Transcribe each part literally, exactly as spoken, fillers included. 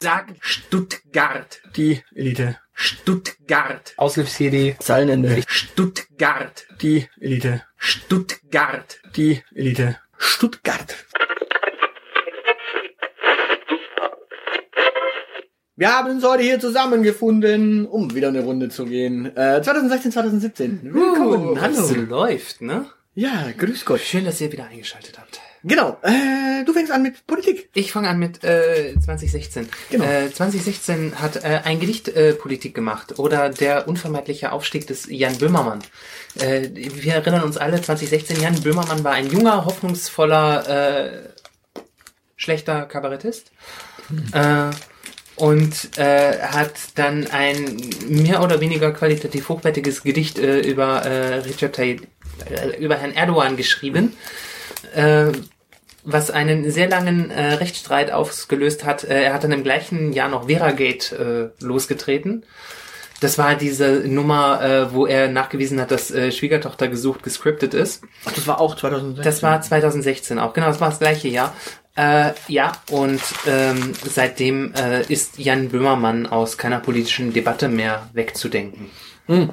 Sag Stuttgart. Die Elite. Stuttgart. Auslöf-C D. Zeilenende. Stuttgart. Die Elite. Stuttgart. Die Elite. Stuttgart. Wir haben uns heute hier zusammengefunden, um wieder eine Runde zu gehen. Äh, zwanzig sechzehn, zwanzig siebzehn. Willkommen. Uh, Hallo. was läuft, ne? Ja, grüß Gott. Schön, dass ihr wieder eingeschaltet habt. Genau. Äh, du fängst an mit Politik. Ich fange an mit äh, zwanzig sechzehn. Genau. Äh, zwanzig sechzehn hat äh, ein Gedicht äh, Politik gemacht oder der unvermeidliche Aufstieg des Jan Böhmermann. Äh, wir erinnern uns alle, zwanzig sechzehn, Jan Böhmermann war ein junger, hoffnungsvoller, äh, schlechter Kabarettist. Hm. Äh, und äh, hat dann ein mehr oder weniger qualitativ hochwertiges Gedicht äh, über äh, Recep Tayyip, äh, über Herrn Erdogan geschrieben, äh, was einen sehr langen äh, Rechtsstreit ausgelöst hat. Äh, er hat dann im gleichen Jahr noch Veragate äh, losgetreten. Das war diese Nummer, äh, wo er nachgewiesen hat, dass äh, Schwiegertochter gesucht gescriptet ist. Ach, das war auch zwanzig sechzehn. Das war zwanzig sechzehn auch, genau, das war das gleiche Jahr. Äh, ja, und ähm, seitdem äh, ist Jan Böhmermann aus keiner politischen Debatte mehr wegzudenken. Hm.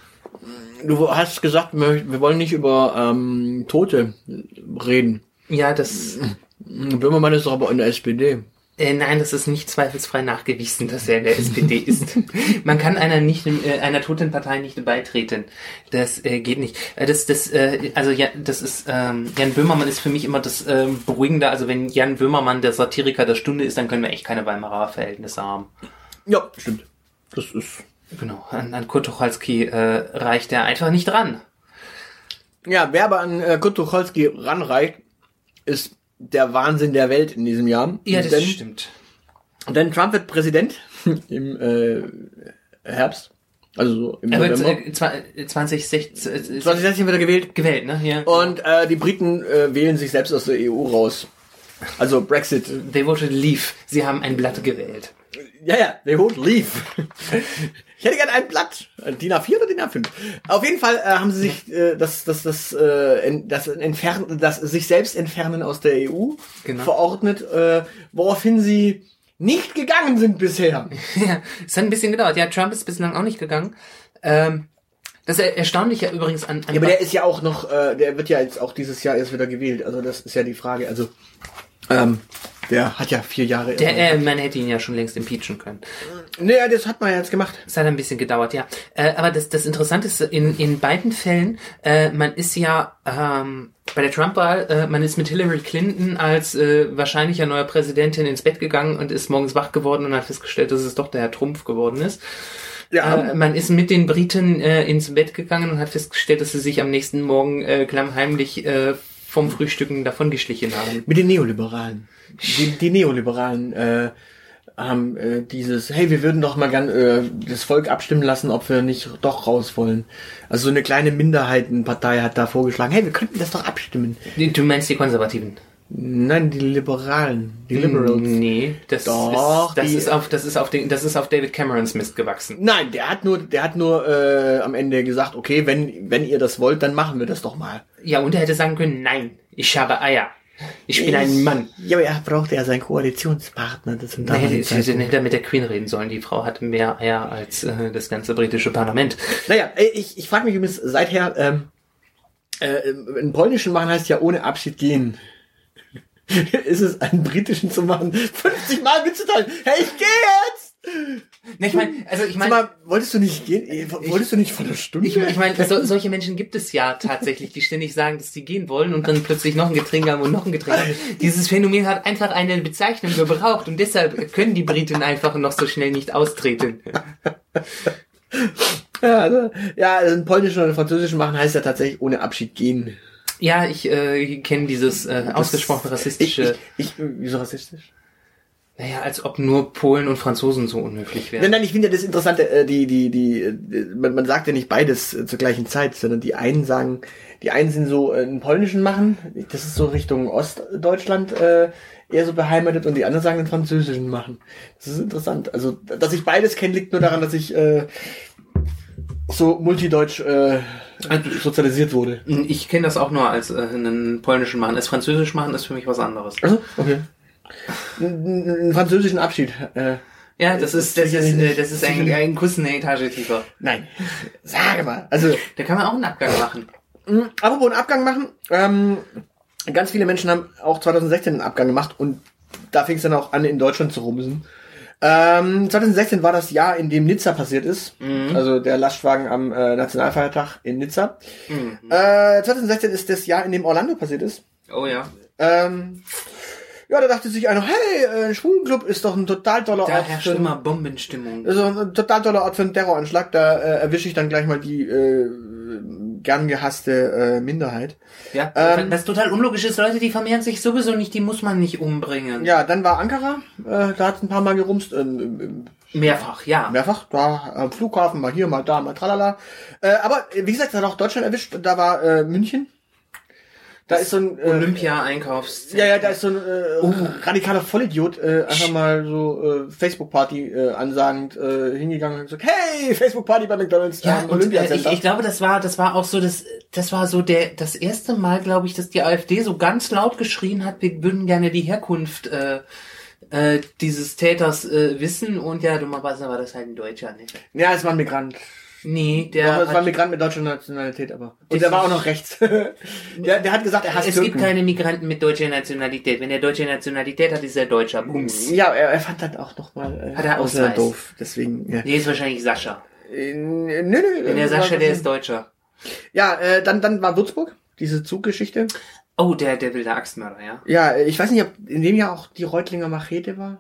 Du hast gesagt, wir wollen nicht über ähm, Tote reden. Ja, das... Böhmermann ist doch aber in der S P D. Äh, nein, das ist nicht zweifelsfrei nachgewiesen, dass er in der S P D ist. Man kann einer nicht äh, einer toten Partei nicht beitreten. Das äh, geht nicht. Äh, das das äh, also ja, das ist ähm, Jan Böhmermann ist für mich immer das äh, Beruhigende. Also wenn Jan Böhmermann der Satiriker der Stunde ist, dann können wir echt keine Weimarer Verhältnisse haben. Ja, stimmt. Das ist genau. An, an Kurt Tucholsky äh, reicht er einfach nicht ran. Ja, wer aber an äh, Kurt Tucholsky ranreicht, ist der Wahnsinn der Welt in diesem Jahr. Ja, das denn, stimmt. Denn Trump wird Präsident im äh, Herbst. Also so im er wird November. äh, zwanzig sechzehn zwanzig sechzehn wird er gewählt. gewählt, ne? Ja. Und äh, die Briten äh, wählen sich selbst aus der E U raus. Also Brexit. They voted leave. Sie haben ein Blatt gewählt. Ja, ja, they won't leave. Ich hätte gerne ein Blatt. D I N A vier oder D I N A fünf? Auf jeden Fall äh, haben sie sich äh, das, das, das, äh, das entfernen, das sich selbst entfernen aus der E U genau. verordnet, äh, woraufhin sie nicht gegangen sind bisher. Ja, es hat ein bisschen gedauert. Ja, Trump ist bislang auch nicht gegangen. Ähm, das ist erstaunlich ja übrigens an, an Ja, aber der ist ja auch noch, äh, der wird ja jetzt auch dieses Jahr erst wieder gewählt. Also das ist ja die Frage. Also ähm, der hat ja vier Jahre. Der, äh, man hätte ihn ja schon längst impeachen können. Naja, das hat man ja jetzt gemacht. Es hat ein bisschen gedauert, ja. Äh, aber das, das Interessante ist, in, in beiden Fällen, äh, man ist ja ähm, bei der Trump-Wahl, äh, man ist mit Hillary Clinton als äh, wahrscheinlicher neuer Präsidentin ins Bett gegangen und ist morgens wach geworden und hat festgestellt, dass es doch der Herr Trumpf geworden ist. Ja. Äh, man ist mit den Briten äh, ins Bett gegangen und hat festgestellt, dass sie sich am nächsten Morgen äh, klammheimlich äh, vom Frühstücken davongeschlichen haben. Mit den Neoliberalen. Die, die Neoliberalen äh, haben äh, dieses, hey, wir würden doch mal gern äh, das Volk abstimmen lassen, ob wir nicht doch raus wollen. Also so eine kleine Minderheitenpartei hat da vorgeschlagen, hey, wir könnten das doch abstimmen. Du meinst die Konservativen? Nein, die Liberalen, die Liberals. Nee, das doch, ist das die, ist auf das ist auf den das ist auf David Camerons Mist gewachsen. Nein, der hat nur der hat nur äh, am Ende gesagt, okay, wenn wenn ihr das wollt, dann machen wir das doch mal. Ja, und er hätte sagen können, nein, ich habe Eier. Ich bin ich, ein Mann. Ja, aber er brauchte ja seinen Koalitionspartner. Das nee, hätte, hätte er mit der Queen reden sollen. Die Frau hat mehr Eier als äh, das ganze britische Parlament. Naja, ich, ich frage mich übrigens seither, ähm, äh, einen polnischen machen heißt ja ohne Abschied gehen. Ist es einen britischen zu machen, fünfzig Mal mitzuteilen, hey, ich gehe jetzt! Ne, ich meine, also ich meine, wolltest du nicht gehen? Wolltest du nicht vor der Stunde? Ich, ich meine, so, solche Menschen gibt es ja tatsächlich, die ständig sagen, dass sie gehen wollen und dann plötzlich noch ein Getränk haben und noch ein Getränk haben. Dieses Phänomen hat einfach eine Bezeichnung gebraucht und deshalb können die Briten einfach noch so schnell nicht austreten. Ja, also, ja, einen polnischen oder einen französischen machen heißt ja tatsächlich ohne Abschied gehen. Ja, ich äh, kenne dieses äh, ausgesprochen rassistische... Ich, ich, ich, wieso rassistisch? Naja, als ob nur Polen und Franzosen so unhöflich wären. Nein, nein, ich finde ja das Interessante, äh, die, die, die, die man, man sagt ja nicht beides äh, zur gleichen Zeit, sondern die einen sagen, die einen sind so äh, einen polnischen machen, das ist so Richtung Ostdeutschland äh, eher so beheimatet und die anderen sagen einen französischen machen. Das ist interessant. Also, dass ich beides kenne, liegt nur daran, dass ich äh, so multideutsch äh, sozialisiert wurde. Ich kenne das auch nur als äh, einen polnischen machen. Als französisch machen ist für mich was anderes. Also, okay. einen, einen französischen Abschied. Äh, Ja, das ist, das ist, äh, das ist ein, ein Kuss eine Etage tiefer. Nein, sage mal. Also, Da kann man auch einen Abgang machen. mh, apropos einen Abgang machen, ähm, ganz viele Menschen haben auch zwanzig sechzehn einen Abgang gemacht und da fing es dann auch an, in Deutschland zu rumsen. Ähm, zwanzig sechzehn war das Jahr, in dem Nizza passiert ist. Mhm. Also der Lastwagen am äh, Nationalfeiertag in Nizza. Mhm. Äh, zwanzig sechzehn ist das Jahr, in dem Orlando passiert ist. Oh ja. Ähm, ja, da dachte sich einer, hey, äh, Schwulenclub ist doch ein total toller Da Ort. herrscht für- immer Bombenstimmung. Also ein total toller Ort für einen Terroranschlag. Da äh, erwische ich dann gleich mal die äh, gern gehasste äh, Minderheit. Ja, Ähm, das total unlogisch ist, Leute, die vermehren sich sowieso nicht, die muss man nicht umbringen. Ja, dann war Ankara. Äh, da hat es ein paar Mal gerumst. Ähm, äh, Mehrfach, ja. mehrfach. Da am Flughafen, mal hier, mal da, mal tralala. Äh, aber äh, wie gesagt, hat auch Deutschland erwischt. Da war äh, München. Da ist so ein äh, Olympia-Einkaufszentrum. Ja, ja, da ist so ein äh, radikaler Vollidiot äh, einfach mal so äh, Facebook-Party äh, ansagend äh, hingegangen und gesagt, hey, Facebook-Party bei McDonald's Ja, am und, äh, ich, Olympiacenter. ich glaube, das war, das war auch so, das, das war so der, das erste Mal, glaube ich, dass die AfD so ganz laut geschrien hat, wir würden gerne die Herkunft äh, äh, dieses Täters äh, wissen und ja, dummerweise war das halt ein Deutscher, nicht? Ja, es war ein Migrant. Nee, der Ja, es war hat, ein Migrant mit deutscher Nationalität, aber. Und Das der war auch ist- noch rechts. der, der hat gesagt, er hasst es Türken. gibt keine Migranten mit deutscher Nationalität. Wenn er deutsche Nationalität hat, ist er Deutscher. Bums. Ja, er, er fand das auch nochmal äh, Hat er Ausländer Ausweis? doof. Deswegen, ja. Nee, ist wahrscheinlich Sascha. Äh, nö, nö. Wenn der äh, Sascha, war- der ist Deutscher. Ja, äh, dann, dann war Würzburg, diese Zuggeschichte. Oh, der, der wilde Axtmörder, ja. Ja, äh, ich weiß nicht, ob in dem Jahr auch die Reutlinger Machete war.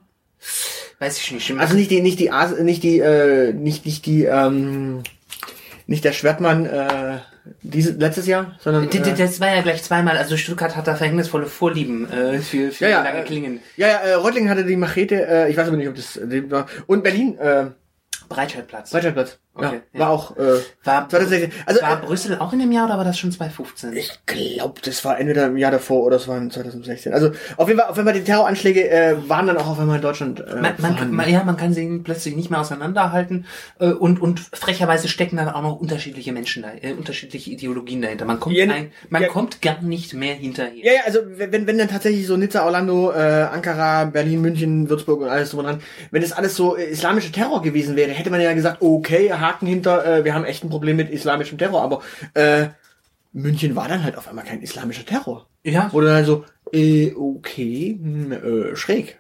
Weiß ich nicht. Also nicht die, nicht die, As nicht die, äh, nicht, nicht die, ähm, nicht der Schwertmann, äh, diese, letztes Jahr, sondern, D- d- äh, Das war ja gleich zweimal. Also Stuttgart hat da verhängnisvolle Vorlieben äh, für, für Ja, ja, lange äh, Klingen. ja, ja, äh, Reutlingen hatte die Machete, äh, ich weiß aber nicht, ob das, äh, war, und Berlin, äh, Breitscheidplatz. Breitscheidplatz. Okay, ja, ja. war auch, äh, War, zwanzig sechzehn. Also, war äh, Brüssel auch in dem Jahr oder war das schon zwanzig fünfzehn? ich glaube, das war entweder im Jahr davor oder es war in zwanzig sechzehn. Also, auf jeden Fall, auf jeden Fall die Terroranschläge, äh, waren dann auch auf einmal in Deutschland, äh, Man, man, vorhanden. man, ja, man kann sie plötzlich nicht mehr auseinanderhalten äh, und, und frecherweise stecken dann auch noch unterschiedliche Menschen da, äh, unterschiedliche Ideologien dahinter. Man kommt, Ja, ein, man ja. kommt gar nicht mehr hinterher. Ja, ja, also wenn, wenn dann tatsächlich so Nizza, Orlando, äh, Ankara, Berlin, München, Würzburg und alles drum und dran, wenn das alles so äh, islamischer Terror gewesen wäre, hätte man ja gesagt, okay, Haken hinter, äh, wir haben echt ein Problem mit islamischem Terror, aber äh, München war dann halt auf einmal kein islamischer Terror. Ja, Wurde dann halt so, äh, okay, hm, äh, schräg.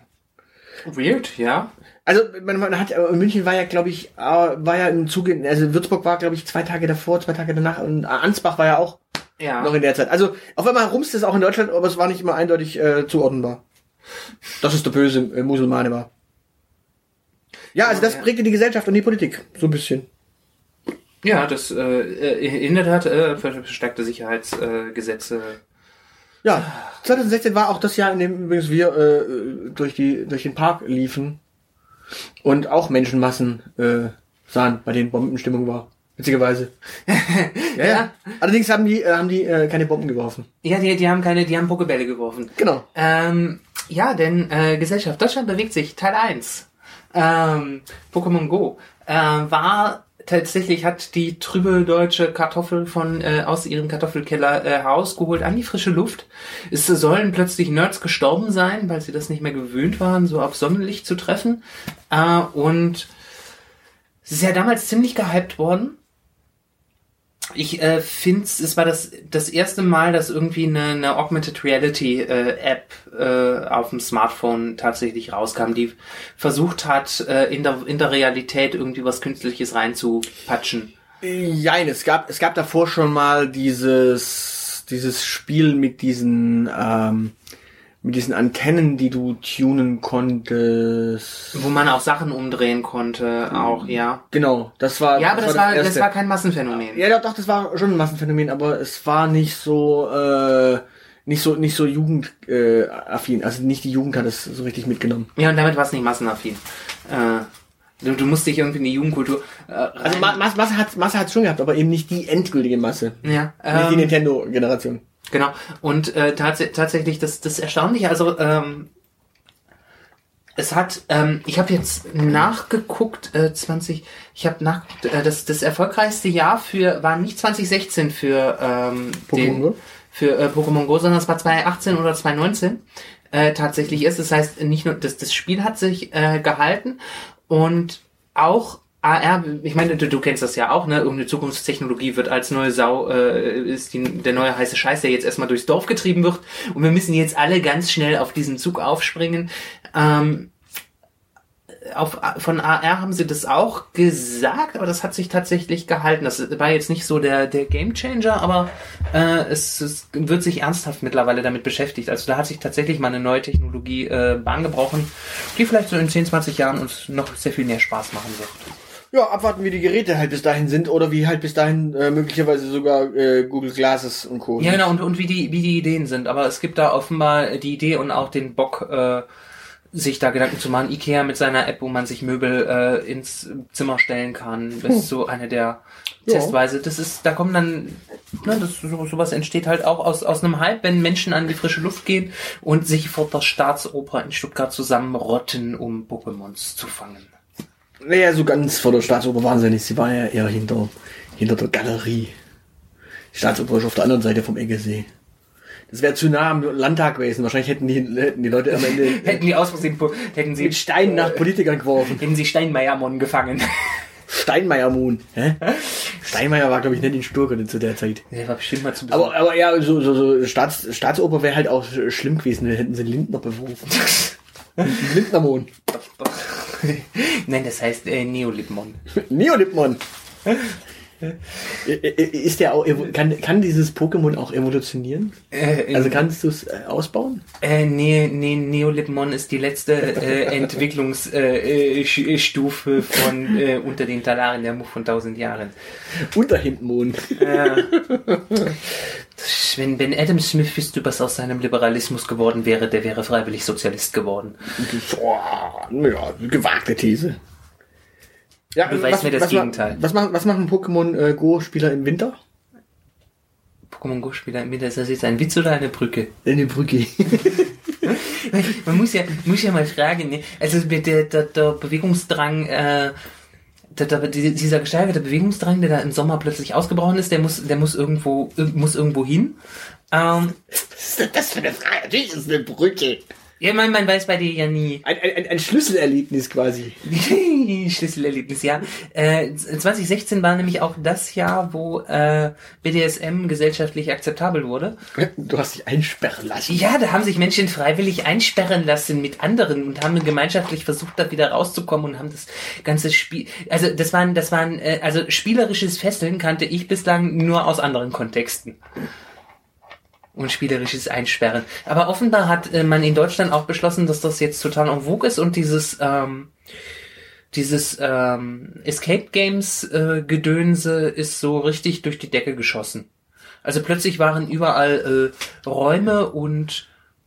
weird, ja. Also man, man hat, äh, München war ja, glaube ich, äh, war ja im Zuge, also Würzburg war, glaube ich, zwei Tage davor, zwei Tage danach und äh, Ansbach war ja auch Ja. noch in der Zeit. Also auf einmal rumste es auch in Deutschland, aber es war nicht immer eindeutig äh, zuordnenbar. Dass es der böse äh, Musulmane war. Ja, also das Ja. prägte die Gesellschaft und die Politik. So ein bisschen. Ja, das äh, äh, in der Tat äh, verstärkte Sicherheitsgesetze. Äh, Gesetze. Ja, zwanzig sechzehn war auch das Jahr, in dem übrigens wir äh, durch die durch den Park liefen und auch Menschenmassen äh, sahen, bei denen Bombenstimmung war. Witzigerweise. ja, ja. Allerdings haben die äh, haben die äh, keine Bomben geworfen. Ja, die, die haben keine, die haben Pokebälle geworfen. Genau. Ähm, ja, denn äh, Gesellschaft Deutschland bewegt sich, Teil eins. Ähm, Pokémon Go äh, war tatsächlich, hat die trübe deutsche Kartoffel von äh, aus ihrem Kartoffelkeller äh, herausgeholt an die frische Luft. Es sollen plötzlich Nerds gestorben sein, weil sie das nicht mehr gewöhnt waren, so auf Sonnenlicht zu treffen. Äh, und es ist ja damals ziemlich gehypt worden. Ich äh, finde, es war das das erste Mal, dass irgendwie eine, eine Augmented Reality äh, App äh, auf dem Smartphone tatsächlich rauskam, die versucht hat, äh, in der in der Realität irgendwie was Künstliches reinzupatschen. Jein, es gab es gab davor schon mal dieses dieses Spiel mit diesen ähm, mit diesen Antennen, die du tunen konntest. Wo man auch Sachen umdrehen konnte, auch, ja. Genau, das war Ja, aber das war das erste. war kein Massenphänomen. Ja, doch, doch, das war schon ein Massenphänomen, aber es war nicht so äh, nicht so nicht so jugendaffin, äh, affin. Also nicht die Jugend hat es so richtig mitgenommen. Ja, und damit war es nicht massenaffin. Äh, du, du musst dich irgendwie in die Jugendkultur äh, rein... Also Ma Masse, Masse hat Masse hat's schon gehabt, aber eben nicht die endgültige Masse. ja, Nicht die ähm, Nintendo-Generation. Genau. Und äh, tats tatsächlich das, das Erstaunliche, also ähm, es hat, ähm, ich habe jetzt nachgeguckt, äh, zwanzig, ich habe nachgeguckt, äh, das, das erfolgreichste Jahr für war nicht zwanzig sechzehn für ähm, Pokémon den Go? für äh, Pokémon Go, sondern es war zwanzig achtzehn oder zwanzig neunzehn äh, tatsächlich ist. Das heißt, nicht nur das, das Spiel hat sich äh, gehalten und auch A R, ich meine, du, du kennst das ja auch, ne? Irgendeine Zukunftstechnologie wird als neue Sau, äh, ist die, der neue heiße Scheiß, der jetzt erstmal durchs Dorf getrieben wird. Und wir müssen jetzt alle ganz schnell auf diesen Zug aufspringen. Ähm, auf, von A R haben sie das auch gesagt, aber das hat sich tatsächlich gehalten. Das war jetzt nicht so der, der Gamechanger, aber äh, es, es wird sich ernsthaft mittlerweile damit beschäftigt. Also da hat sich tatsächlich mal eine neue Technologie äh, Bahn gebrochen, die vielleicht so in zehn, zwanzig Jahren uns noch sehr viel mehr Spaß machen wird. Ja, abwarten, wie die Geräte halt bis dahin sind oder wie halt bis dahin äh, möglicherweise sogar äh, Google Glasses und Co. Ja, genau, und, und wie die wie die Ideen sind. Aber es gibt da offenbar die Idee und auch den Bock, äh, sich da Gedanken zu machen. Ikea mit seiner App, wo man sich Möbel äh, ins Zimmer stellen kann. Das ist so eine der Ja. Testweise. Das ist, da kommen dann, ne, das so, sowas entsteht halt auch aus aus einem Hype, wenn Menschen an die frische Luft gehen und sich vor der Staatsoper in Stuttgart zusammenrotten, um Pokémons zu fangen. Naja, so ganz vor der Staatsoper waren sie nicht. Sie war ja eher hinter, hinter der Galerie. Die Staatsoper ist auf der anderen Seite vom Eggesee. Das wäre zu nah am Landtag gewesen. Wahrscheinlich hätten die, hätten die Leute am Ende Hätten die aus Versehen, hätten sie mit Steinen nach Politikern geworfen. hätten sie Steinmeiermon gefangen. Steinmeier-Moon. Hä? Steinmeier war, glaube ich, nicht in Sturkern zu der Zeit. Der war bestimmt mal zu Besuch. Aber, aber ja, so, so, so Staats, Staatsoper wäre halt auch schlimm gewesen. Da hätten sie Lindner beworfen. Lindnermon. Nein, das heißt äh, Neolipmon. Neolipmon. Ist der auch, kann, kann dieses Pokémon auch evolutionieren? Äh, Also kannst du es äh, ausbauen? Äh, nee, nee, Neolipmon ist die letzte äh, Entwicklungsstufe äh, äh, Sch- Stufe von äh, unter den Talaren der Muff von tausend Jahren. Unterhindmon. Äh, wenn, wenn Adam Smith Fistübers aus seinem Liberalismus geworden wäre, der wäre freiwillig Sozialist geworden. Boah, ja, gewagte These. Ja, Beweis mir das was, Gegenteil. Was machen, was machen Pokémon äh, Go-Spieler im Winter? Pokémon Go-Spieler im Winter, ist das jetzt ein Witz oder eine Brücke? Eine Brücke. Man muss ja, muss ja mal fragen, ne? Also der, der, der Bewegungsdrang, äh, der, der, dieser gesteigerte Bewegungsdrang, der da im Sommer plötzlich ausgebrochen ist, der muss, der muss irgendwo, muss irgendwo hin. Ähm, Was ist denn das für eine Frage? Natürlich ist es eine Brücke. ja, man, man weiß bei dir ja nie. Ein, ein, ein Schlüsselerlebnis quasi. Schlüsselerlebnis, ja. Äh, zwanzig sechzehn war nämlich auch das Jahr, wo äh, B D S M gesellschaftlich akzeptabel wurde. Du hast dich einsperren lassen. Ja, da haben sich Menschen freiwillig einsperren lassen mit anderen und haben gemeinschaftlich versucht, da wieder rauszukommen und haben das ganze Spiel, also das waren, das waren, äh, also spielerisches Fesseln kannte ich bislang nur aus anderen Kontexten. Und spielerisches Einsperren. Aber offenbar hat äh, man in Deutschland auch beschlossen, dass das jetzt total en vogue ist und dieses ähm, dieses ähm, Escape Games äh, Gedönse ist so richtig durch die Decke geschossen. Also plötzlich waren überall äh, Räume und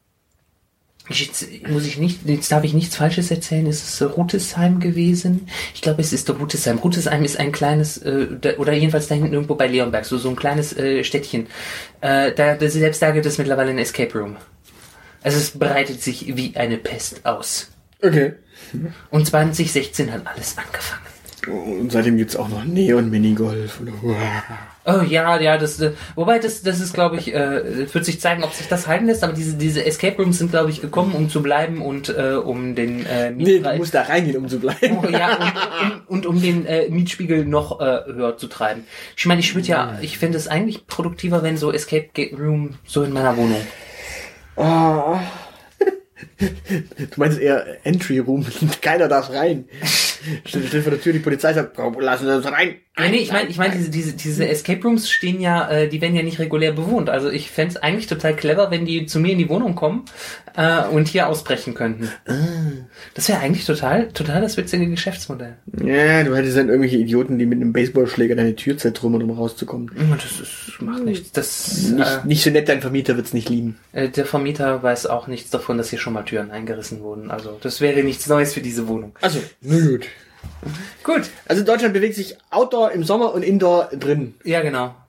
jetzt muss ich nicht, jetzt darf ich nichts Falsches erzählen. Ist es äh, Rutesheim gewesen? Ich glaube, es ist der Rutesheim. Rutesheim ist ein kleines, äh, da, oder jedenfalls da hinten irgendwo bei Leonberg, so so ein kleines äh, Städtchen. Äh, da, da selbst da gibt es mittlerweile ein Escape Room. Also es breitet sich wie eine Pest aus. Okay. Und zwanzig sechzehn hat alles angefangen. Und seitdem gibt's auch noch Neon-Minigolf. Oh ja, ja, das, äh, wobei das, das ist, glaube ich, äh, wird sich zeigen, ob sich das halten lässt. Aber diese, diese Escape Rooms sind, glaube ich, gekommen, um zu bleiben und äh, um den äh, Nee, du musst da reingehen, um zu bleiben. Oh, ja, und, und, und um den äh, Mietspiegel noch äh, höher zu treiben. Ich meine, ich würde ja, ich fände es eigentlich produktiver, wenn so Escape Room so in meiner Wohnung. Oh. Du meinst eher Entry Room, keiner darf rein. Steht vor der Tür, die Polizei sagt, lassen Sie uns rein. Ja, nee, ich meine, ich meine, diese, diese, diese Escape Rooms stehen ja, äh, die werden ja nicht regulär bewohnt. Also ich fände es eigentlich total clever, wenn die zu mir in die Wohnung kommen äh, und hier ausbrechen könnten. Das wäre eigentlich total, total das witzige Geschäftsmodell. Ja, du hättest dann irgendwelche Idioten, die mit einem Baseballschläger deine Tür zertrümmern, um rauszukommen. Das ist, macht nichts. Das, Nicht, äh, nicht so nett, dein Vermieter wird's nicht lieben. äh, der Vermieter weiß auch nichts davon, dass hier schon mal Türen eingerissen wurden. Also das wäre nichts Neues für diese Wohnung. Also, na gut. Gut. Also Deutschland bewegt sich Outdoor im Sommer und Indoor drin. Ja, genau.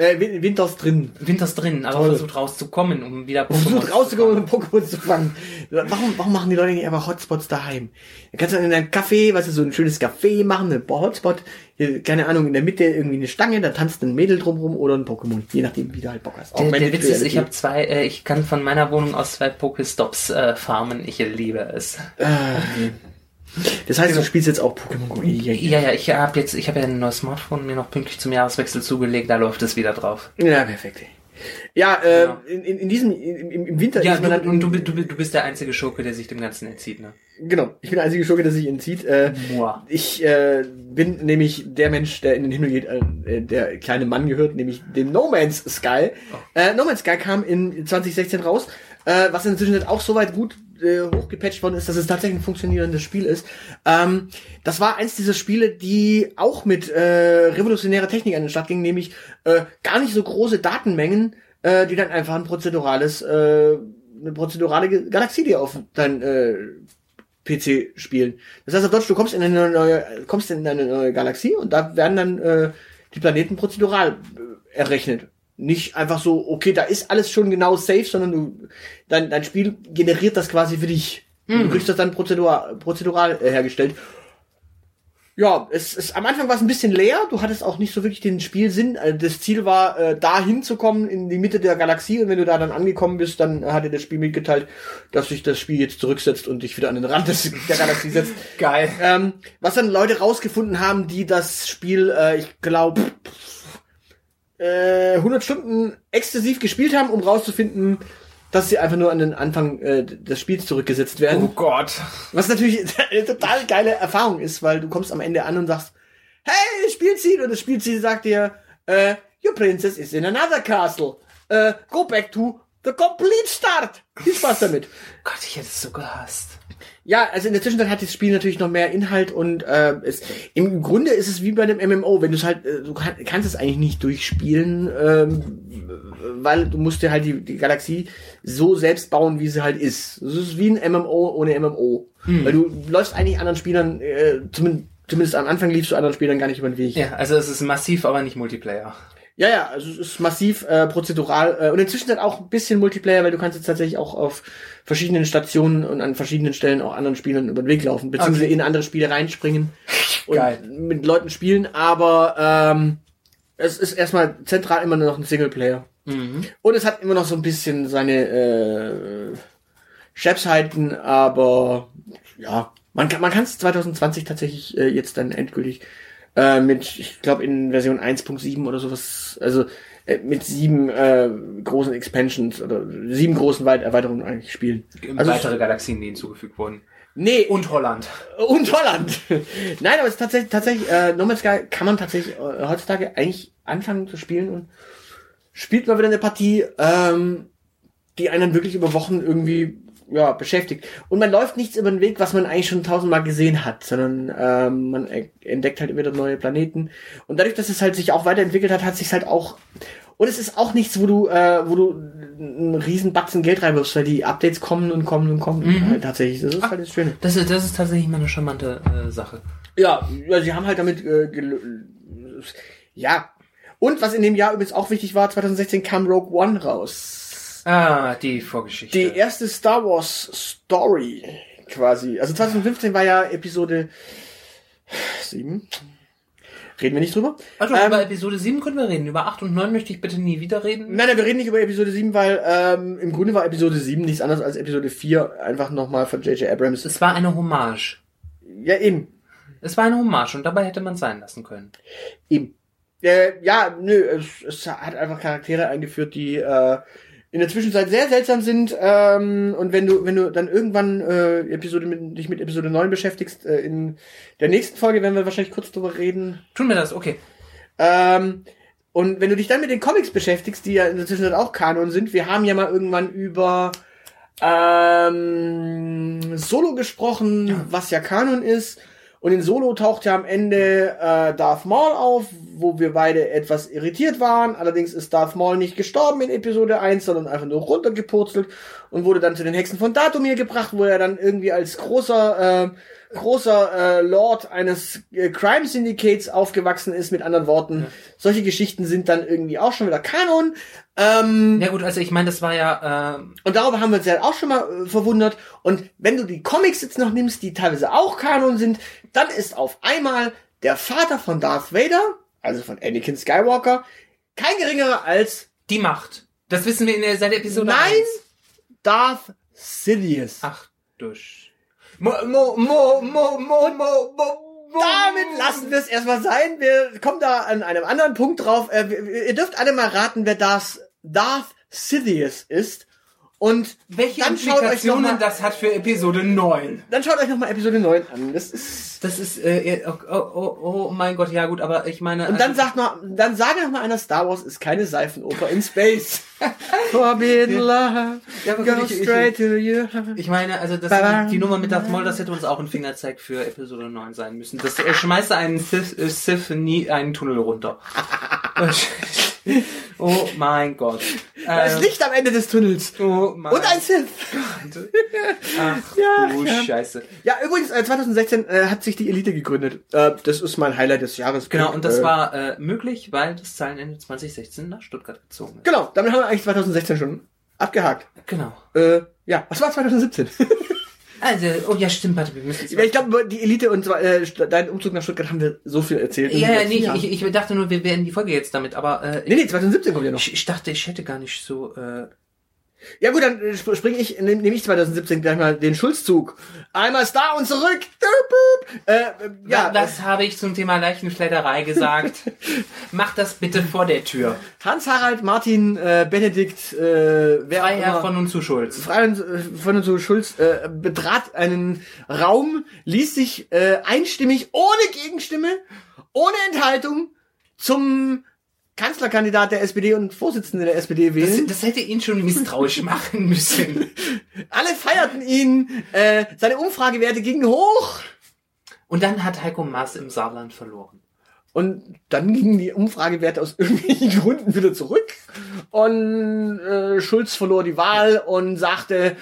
Äh, Win- Winters drin. Winters drin, aber Toll. versucht rauszukommen, um wieder Versucht zu rauszukommen fangen. und Pokémon zu fangen. Warum, warum machen die Leute nicht einfach Hotspots daheim? Da kannst du in einem Café, weißt du, so ein schönes Café machen, ein Hotspot, hier, keine Ahnung, in der Mitte irgendwie eine Stange, da tanzt ein Mädel drumrum oder ein Pokémon, je nachdem, wie du halt Bock hast. Der, der Witz ist, Reality. ich habe zwei, äh, ich kann von meiner Wohnung aus zwei Pokestops äh, farmen. Ich liebe es. Das heißt, du spielst jetzt auch Pokémon Go. Ja, Ja, ja, ich habe jetzt, ich habe ja ein neues Smartphone mir noch pünktlich zum Jahreswechsel zugelegt, da läuft es wieder drauf. ja, perfekt. Ja, äh, Genau. in, in, in diesem, im, im Winter Ja, ist man du, dann... und du, bi- du, bi- du bist der einzige Schurke, der sich dem Ganzen entzieht, ne? Genau, ich bin der einzige Schurke, der sich entzieht. Äh, Moa. ich äh, bin nämlich der Mensch, der in den Himmel geht, äh, der kleine Mann gehört, nämlich dem No Man's Sky. Oh. Äh, No Man's Sky kam in zwanzig sechzehn raus, äh, was inzwischen auch so weit gut äh, hochgepatcht worden ist, dass es tatsächlich ein funktionierendes Spiel ist. Ähm, das war eins dieser Spiele, die auch mit äh, revolutionärer Technik an den Start gingen, nämlich äh, gar nicht so große Datenmengen, äh, die dann einfach ein prozedurales, äh, eine prozedurale Ge- Galaxie dir auf dein äh, P C spielen. Das heißt auf Deutsch, du kommst in eine neue, kommst in eine neue Galaxie und da werden dann äh, die Planeten prozedural äh, errechnet. Nicht einfach so, okay, da ist alles schon genau safe, sondern du, dein, dein Spiel generiert das quasi für dich. Du kriegst das dann prozedural, prozedural äh, hergestellt. Ja, es ist am Anfang war es ein bisschen leer. Du hattest auch nicht so wirklich den Spielsinn. Also das Ziel war, äh, da hinzukommen in die Mitte der Galaxie. Und wenn du da dann angekommen bist, dann hat dir das Spiel mitgeteilt, dass sich das Spiel jetzt zurücksetzt und dich wieder an den Rand des, der Galaxie setzt. Geil. Ähm, was dann Leute rausgefunden haben, die das Spiel, äh, ich glaube, äh, hundert Stunden exzessiv gespielt haben, um rauszufinden, dass sie einfach nur an den Anfang äh, des Spiels zurückgesetzt werden. Oh Gott. Was natürlich eine total geile Erfahrung ist, weil du kommst am Ende an und sagst, hey, Spielziel, und das Spielziel sagt dir, äh, your princess is in another castle. Äh, go back to the complete start. Viel Spaß damit. Gott, ich hätte es so gehasst. Ja, also in der Zwischenzeit hat das Spiel natürlich noch mehr Inhalt und äh, es, im Grunde ist es wie bei dem M M O, wenn du es halt, äh, du kann, kannst es eigentlich nicht durchspielen, ähm, weil du musst dir halt die, die Galaxie so selbst bauen, wie sie halt ist. Es ist wie ein M M O ohne M M O. Hm. Weil du läufst eigentlich anderen Spielern, äh, zumindest, zumindest am Anfang liefst du anderen Spielern gar nicht über den Weg. Ja, also es ist massiv, aber nicht Multiplayer. Ja, ja, also es ist massiv äh, prozedural äh, und inzwischen halt auch ein bisschen Multiplayer, weil du kannst jetzt tatsächlich auch auf verschiedenen Stationen und an verschiedenen Stellen auch anderen Spielern über den Weg laufen, beziehungsweise Okay. in andere Spiele reinspringen und Geil. mit Leuten spielen, aber ähm, es ist erstmal zentral immer nur noch ein Singleplayer. Mhm. Und es hat immer noch so ein bisschen seine äh, Scherzheiten, aber ja, man kann man kann es zwanzig zwanzig tatsächlich äh, jetzt dann endgültig äh, mit, ich glaube in Version eins Punkt sieben oder sowas, also äh, mit sieben äh, großen Expansions oder sieben großen Weit- Erweiterungen eigentlich spielen. Also Weitere Galaxien, die hinzugefügt wurden. nee, Und Holland. und Holland. Nein, aber es ist tatsächlich, tatsächlich, äh, No Man's Sky kann man tatsächlich äh, heutzutage eigentlich anfangen zu spielen und spielt mal wieder eine Partie, ähm, die einen dann wirklich über Wochen irgendwie ja beschäftigt. Und man läuft nichts über den Weg, was man eigentlich schon tausendmal gesehen hat, sondern ähm, man e- entdeckt halt wieder neue Planeten. Und dadurch, dass es halt sich auch weiterentwickelt hat, hat sich halt auch und es ist auch nichts, wo du, äh, wo du einen riesen Batzen Geld reinwirfst, weil die Updates kommen und kommen und kommen. Mhm. Halt tatsächlich, das ist halt das Schöne. Das ist, das ist tatsächlich mal eine charmante äh, Sache. Ja, ja, sie haben halt damit äh, gel- ja. Und was in dem Jahr übrigens auch wichtig war, zwanzig sechzehn kam Rogue One raus. Ah, die Vorgeschichte. Die erste Star Wars Story quasi. Also zwanzig fünfzehn war ja Episode sieben. Reden wir nicht drüber. Also Ähm, über Episode sieben können wir reden. Über acht und neun möchte ich bitte nie wieder reden. Nein, nein, wir reden nicht über Episode sieben, weil ähm, im Grunde war Episode sieben nichts anderes als Episode vier. Einfach nochmal von J J Abrams. Es war eine Hommage. Ja, eben. Es war eine Hommage und dabei hätte man es sein lassen können. Eben. Äh, ja, nö, es, es hat einfach Charaktere eingeführt, die äh, in der Zwischenzeit sehr seltsam sind. Ähm, und wenn du, wenn du dann irgendwann äh, Episode mit, dich mit Episode neun beschäftigst, äh, in der nächsten Folge werden wir wahrscheinlich kurz drüber reden. Tun wir das, okay. Ähm, und wenn du dich dann mit den Comics beschäftigst, die ja in der Zwischenzeit auch Kanon sind, wir haben ja mal irgendwann über ähm, Solo gesprochen, was ja Kanon ist. Und in Solo taucht ja am Ende äh, Darth Maul auf, wo wir beide etwas irritiert waren. Allerdings ist Darth Maul nicht gestorben in Episode eins, sondern einfach nur runtergepurzelt und wurde dann zu den Hexen von Dathomir gebracht, wo er dann irgendwie als großer, äh, großer äh, Lord eines äh, Crime Syndicates aufgewachsen ist, mit anderen Worten. Ja. Solche Geschichten sind dann irgendwie auch schon wieder Kanon. Ähm, ja gut, also ich meine, das war ja... Äh und darüber haben wir uns ja auch schon mal äh, verwundert. Und wenn du die Comics jetzt noch nimmst, die teilweise auch Kanon sind, dann ist auf einmal der Vater von Darth Vader, also von Anakin Skywalker, kein geringerer als... Die Macht. Das wissen wir in der seit Episode Nein, eins. Darth Sidious. Ach, durch. Mo, mo, mo, mo, mo, mo, mo. Damit lassen wir es erstmal sein. Wir kommen da an einem anderen Punkt drauf. Äh, ihr dürft alle mal raten, wer Darth, Darth Sidious ist. Und welche dann schaut euch noch mal, das hat für Episode neun. Dann schaut euch nochmal Episode neun an. Das ist... Das ist... Äh, oh, oh, oh, oh mein Gott, ja gut, aber ich meine... Und dann also, sagt noch, dann sage noch mal einer, Star Wars ist keine Seifenoper in Space. Forbidden love, ja, go ich, straight ich, to you. Ich meine, also das, die Nummer mit Darth Maul, das hätte uns auch ein Fingerzeig für Episode neun sein müssen. Das äh, schmeißt einen Sith, äh, Sith nie einen Tunnel runter. Oh mein Gott. Da ist ähm, Licht am Ende des Tunnels. Oh mein Und ein Sith. Ach ja, du ja. Scheiße. Ja, übrigens, äh, zwanzig sechzehn äh, hat sich die Elite gegründet. Äh, das ist mein Highlight des Jahres. Genau, und das äh, war äh, möglich, weil das Zeilenende zwanzig sechzehn nach Stuttgart gezogen ist. Genau, damit haben wir eigentlich zwanzig sechzehn schon abgehakt. Genau. Äh, ja, was war zwanzig siebzehn? Also, oh ja, stimmt, warte, wir müssen... Ja, ich glaube, die Elite und äh, dein Umzug nach Stuttgart haben wir so viel erzählt. Ja, ja, nee, ich, ich dachte nur, wir beenden die Folge jetzt damit, aber... Äh, nee, nee, zwanzig siebzehn kommt ja noch. Ich, ich dachte, ich hätte gar nicht so... Äh, ja gut, dann äh, springe ich, nehme nehm ich zwanzig siebzehn gleich mal den Schulzzug. Einmal Star und zurück. Äh, äh, ja, das äh, habe ich zum Thema Leichenfledderei gesagt. Mach das bitte vor der Tür. Hans-Harald, Martin, äh, Benedikt, äh, wer Freiherr von und zu Schulz. Freiherr von und zu Schulz äh, betrat einen Raum, ließ sich äh, einstimmig, ohne Gegenstimme, ohne Enthaltung zum Kanzlerkandidat der S P D und Vorsitzende der S P D wählen. Das, das hätte ihn schon misstrauisch machen müssen. Alle feierten ihn, äh, seine Umfragewerte gingen hoch. Und dann hat Heiko Maas im Saarland verloren. Und dann gingen die Umfragewerte aus irgendwelchen Gründen wieder zurück. Und äh, Schulz verlor die Wahl und sagte,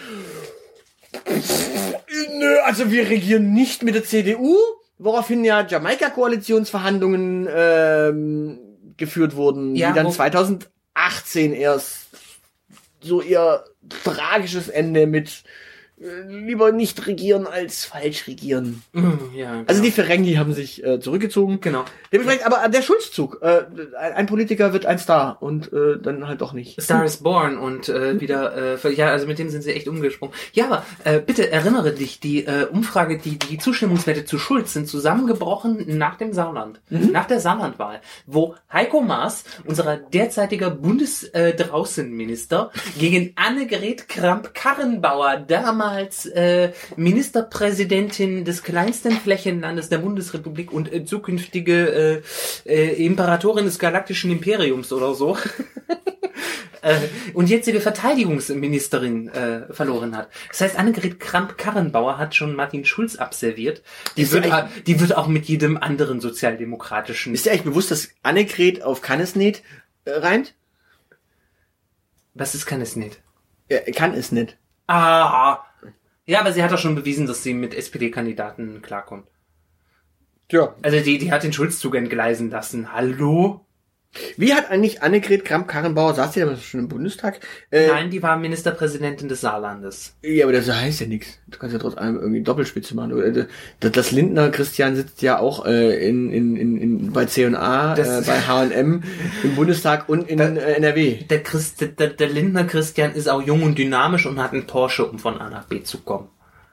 nö, also wir regieren nicht mit der C D U. Woraufhin ja Jamaika-Koalitionsverhandlungen ähm, geführt wurden, ja, die dann zwanzig achtzehn erst so ihr tragisches Ende mit äh, lieber nicht regieren als falsch regieren. Ja, genau. Also die Ferengi haben sich äh, zurückgezogen. Genau. Dementsprechend, aber der Schulzzug, äh, ein Politiker wird ein Star und äh, dann halt doch nicht. Star is Born und äh, wieder, äh, ja, also mit dem sind sie echt umgesprungen. Ja, aber äh, bitte erinnere dich, die äh, Umfrage, die die Zustimmungswerte zu Schulz sind zusammengebrochen nach dem Saarland, mhm. nach der Saarlandwahl, wo Heiko Maas, unser derzeitiger Bundesdraußenminister, äh, gegen Annegret Kramp-Karrenbauer, damals als äh, Ministerpräsidentin des kleinsten Flächenlandes der Bundesrepublik und äh, zukünftige äh, äh, Imperatorin des Galaktischen Imperiums oder so äh, und jetzige Verteidigungsministerin äh, verloren hat. Das heißt, Annegret Kramp-Karrenbauer hat schon Martin Schulz abserviert. Die wird, äh, die wird auch mit jedem anderen sozialdemokratischen... Ist dir eigentlich bewusst, dass Annegret auf Kannesnet äh, reimt? Was ist Kannesnet? Ja, kann es nicht. Ah, ja, aber sie hat doch schon bewiesen, dass sie mit S P D-Kandidaten klarkommt. Ja. Also die, die hat den Schulzzug entgleisen lassen. Hallo? Wie hat eigentlich Annegret Kramp-Karrenbauer, saß die damals schon im Bundestag? Äh, Nein, die war Ministerpräsidentin des Saarlandes. Ja, aber das heißt ja nichts. Du kannst ja trotz allem irgendwie Doppelspitze machen. Das Lindner Christian sitzt ja auch äh, in, in, in, in bei C und A, äh, bei H und M im Bundestag und in äh, N R W. Der, Christ, der, der Lindner Christian ist auch jung und dynamisch und hat einen Porsche, um von A nach B zu kommen.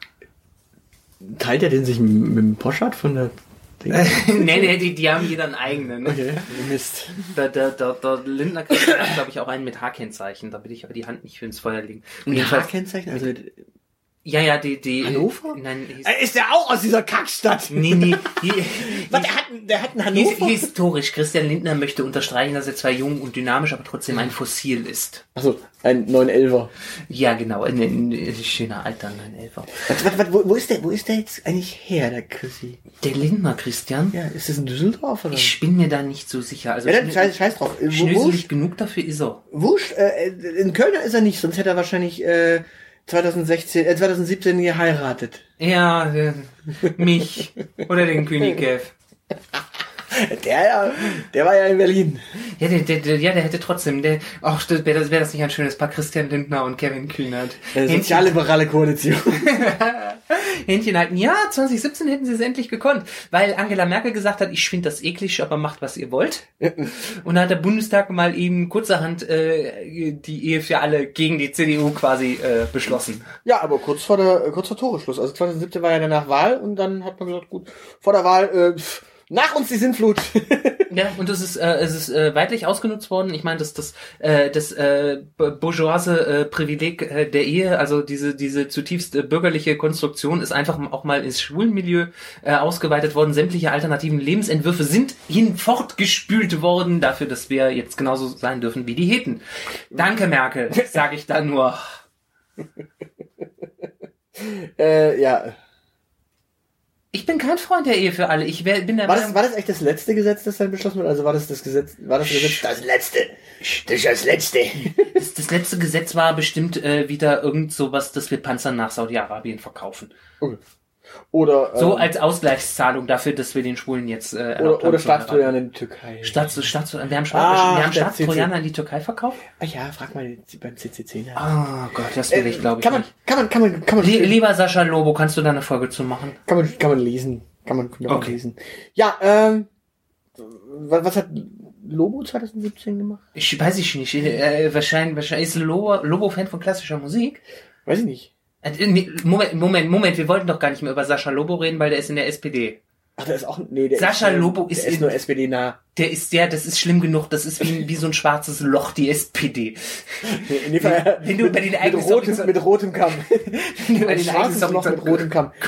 Teilt er den sich mit, mit dem Porsche von der... nee, nee, die, die haben jeder einen eigenen. Okay, Mist. Der, der, der, der Lindner Christian hat, glaube ich, auch einen mit H-Kennzeichen. Da will ich aber die Hand nicht für ins Feuer legen. Mit H-Kennzeichen? Also Ja, ja, die, die. Hannover? Nein, his, Äh, Ist der auch aus dieser Kackstadt? nee, nee. Die, Was, der hat, der hat einen his, Hannover? historisch. Christian Lindner möchte unterstreichen, dass er zwar jung und dynamisch, aber trotzdem ein Fossil ist. Achso, ein neun elfer. Ja, genau. Ein, ein, ein schöner alter neun elfer. Was, was, was, wo, wo ist der, wo ist der jetzt eigentlich her, der Chrissy? Der Lindner, Christian? Ja, ist das in Düsseldorf oder? Ich bin mir da nicht so sicher. Also Ja, dann scheiß, scheiß drauf. Äh, wo- schnöselig genug dafür ist er. Wurscht, äh, in Köln ist er nicht, sonst hätte er wahrscheinlich äh, zwanzig sechzehn, äh, zwanzig siebzehn geheiratet. Ja, äh, mich. Oder den König Kev. Der, ja, der war ja in Berlin. Ja, der, der, der, ja, der hätte trotzdem, der, ach, wäre das, wär das nicht ein schönes Paar, Christian Lindner und Kevin Kühnert. Eine sozialliberale Koalition. Händchen halten. Ja, zwanzig siebzehn hätten sie es endlich gekonnt, weil Angela Merkel gesagt hat, ich finde das eklig, aber macht, was ihr wollt. Und da hat der Bundestag mal eben kurzerhand äh, die Ehe für alle gegen die C D U quasi äh, beschlossen. Ja, aber kurz vor der, kurz vor Toreschluss. Also zwanzig siebzehn war ja danach Wahl und dann hat man gesagt, gut, vor der Wahl, äh, pff, nach uns die Sintflut. Ja, und es ist, äh, es ist äh, weitlich ausgenutzt worden. Ich meine, das, das, äh, das äh, bourgeoise äh, Privileg äh, der Ehe, also diese, diese zutiefst äh, bürgerliche Konstruktion, ist einfach auch mal ins Schwulenmilieu äh, ausgeweitet worden. Sämtliche alternativen Lebensentwürfe sind hinfortgespült worden, dafür, dass wir jetzt genauso sein dürfen wie die Heten. Danke, Merkel, sage ich da nur. äh, ja. Ich bin kein Freund der Ehe für alle. Ich wär, bin der War das, Meinung, war das echt das letzte Gesetz, das dann beschlossen wurde? Also war das das Gesetz, war das Gesetz das letzte? Das ist das letzte. das, das letzte Gesetz war bestimmt äh, wieder irgend sowas, dass wir Panzer nach Saudi-Arabien verkaufen. Okay. Oder, So ähm, als Ausgleichszahlung dafür, dass wir den Schwulen jetzt äh, erlaubt oder, haben oder zu Staatstrojaner heiraten. in die Türkei. Staats, Staats, wir haben, Staats, Ah, wir haben der Staatstrojaner in die Türkei verkauft? Ah ja, frag mal beim C C C nach. Oh Gott, das will ich, glaube ich, kann man, nicht. kann man, kann man, kann man, Lie- Lieber Sascha Lobo, kannst du da eine Folge zu machen? kann man, kann man lesen. Kann man, kann man Okay. lesen. Ja, ähm, was, was hat Lobo zwanzig siebzehn gemacht? Ich weiß ich nicht. Äh, wahrscheinlich, wahrscheinlich ist Lobo, Lobo Fan von klassischer Musik. Weiß ich nicht. Äh, nee, Moment, Moment, Moment, wir wollten doch gar nicht mehr über Sascha Lobo reden, weil der ist in der S P D. Ach, der ist auch, nee, der Sascha ist, nur- Lobo der ist ist in- nur S P D nah. Der ist der, das ist schlimm genug, das ist wie, wie so ein schwarzes Loch, die S P D. Nee, in dem Fall, wenn du mit, über den mit, eigenen rotem, Song- mit rotem Kamm. Wenn du Ein den schwarzes eigenen Loch Song- mit rotem Kamm.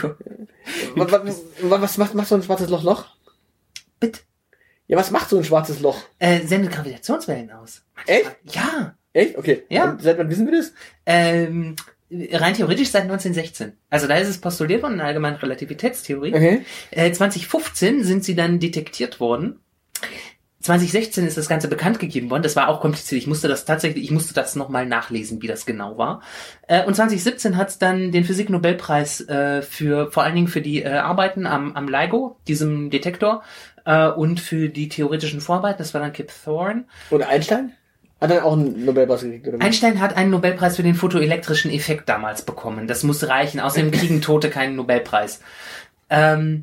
Was, was, was macht, macht so ein schwarzes Loch Loch? Bitte. Ja, was macht so ein schwarzes Loch? Äh, sendet Gravitationswellen aus. Echt? Ja. Echt? Okay. Ja. Und seit wann wissen wir das? Ähm, rein theoretisch seit neunzehnhundertsechzehn. Also da ist es postuliert worden in der allgemeinen Relativitätstheorie. Okay. Äh, zwanzig fünfzehn sind sie dann detektiert worden. zwanzig sechzehn ist das Ganze bekannt gegeben worden. Das war auch kompliziert. Ich musste das tatsächlich, ich musste das nochmal nachlesen, wie das genau war. Äh, und zwanzig siebzehn hat es dann den Physik-Nobelpreis äh, für, vor allen Dingen für die äh, Arbeiten am, am LIGO, diesem Detektor, äh, und für die theoretischen Vorarbeiten. Das war dann Kip Thorne. Oder Einstein? Hat er auch einen Nobelpreis gekriegt, oder? Einstein hat einen Nobelpreis für den photoelektrischen Effekt damals bekommen. Das muss reichen. Außerdem kriegen Tote keinen Nobelpreis. Ähm,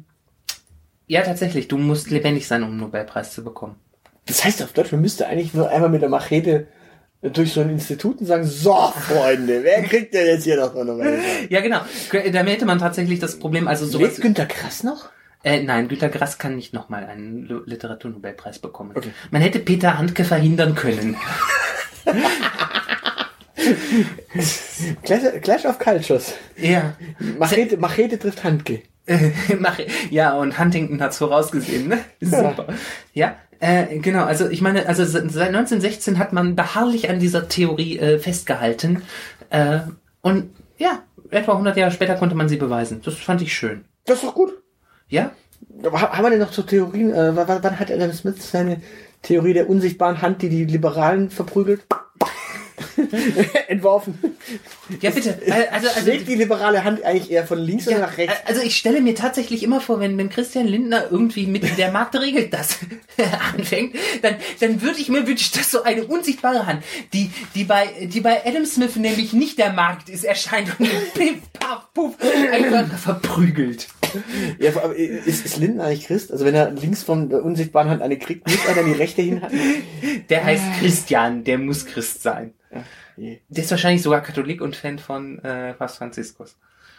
ja, tatsächlich. Du musst lebendig sein, um einen Nobelpreis zu bekommen. Das heißt auf Deutsch, man müsste eigentlich nur einmal mit der Machete durch so ein Institut und sagen, so, Freunde, wer kriegt denn jetzt hier noch einen Nobelpreis? Ja, genau. Damit hätte man tatsächlich das Problem, also sowas... Lebt Günter Grass noch? Äh, nein, Günter Grass kann nicht nochmal einen L- Literaturnobelpreis bekommen. Okay. Man hätte Peter Handke verhindern können. Clash, Clash of Cultures. Ja. Machete, Machete trifft Handke. Mach, ja, und Huntington hat's vorausgesehen, ne? Super. Ja, äh, genau, also ich meine, also seit neunzehnhundertsechzehn hat man beharrlich an dieser Theorie äh, festgehalten. Äh, und ja, etwa hundert Jahre später konnte man sie beweisen. Das fand ich schön. Das ist doch gut. Ja? Aber ha- haben wir denn noch so Theorien? Äh, wann, wann hat Adam Smith seine Theorie der unsichtbaren Hand, die die Liberalen verprügelt? Entworfen. Ja, bitte. Äh, Also, also, Schlägt die liberale Hand eigentlich eher von links oder ja, nach rechts? also ich stelle mir tatsächlich immer vor, wenn, wenn Christian Lindner irgendwie mit der Markt regelt das anfängt, dann, dann würde ich mir wünschen, dass so eine unsichtbare Hand, die, die bei, die bei Adam Smith nämlich nicht der Markt ist, erscheint und piff, paff, puff, einfach verprügelt. Ja, aber ist, ist Lindner eigentlich Christ? Also wenn er links von der unsichtbaren Hand eine kriegt, muss er dann die rechte hinhalten? Der heißt Christian, der muss Christ sein. Je. Der ist wahrscheinlich sogar Katholik und Fan von äh, Papst Franziskus.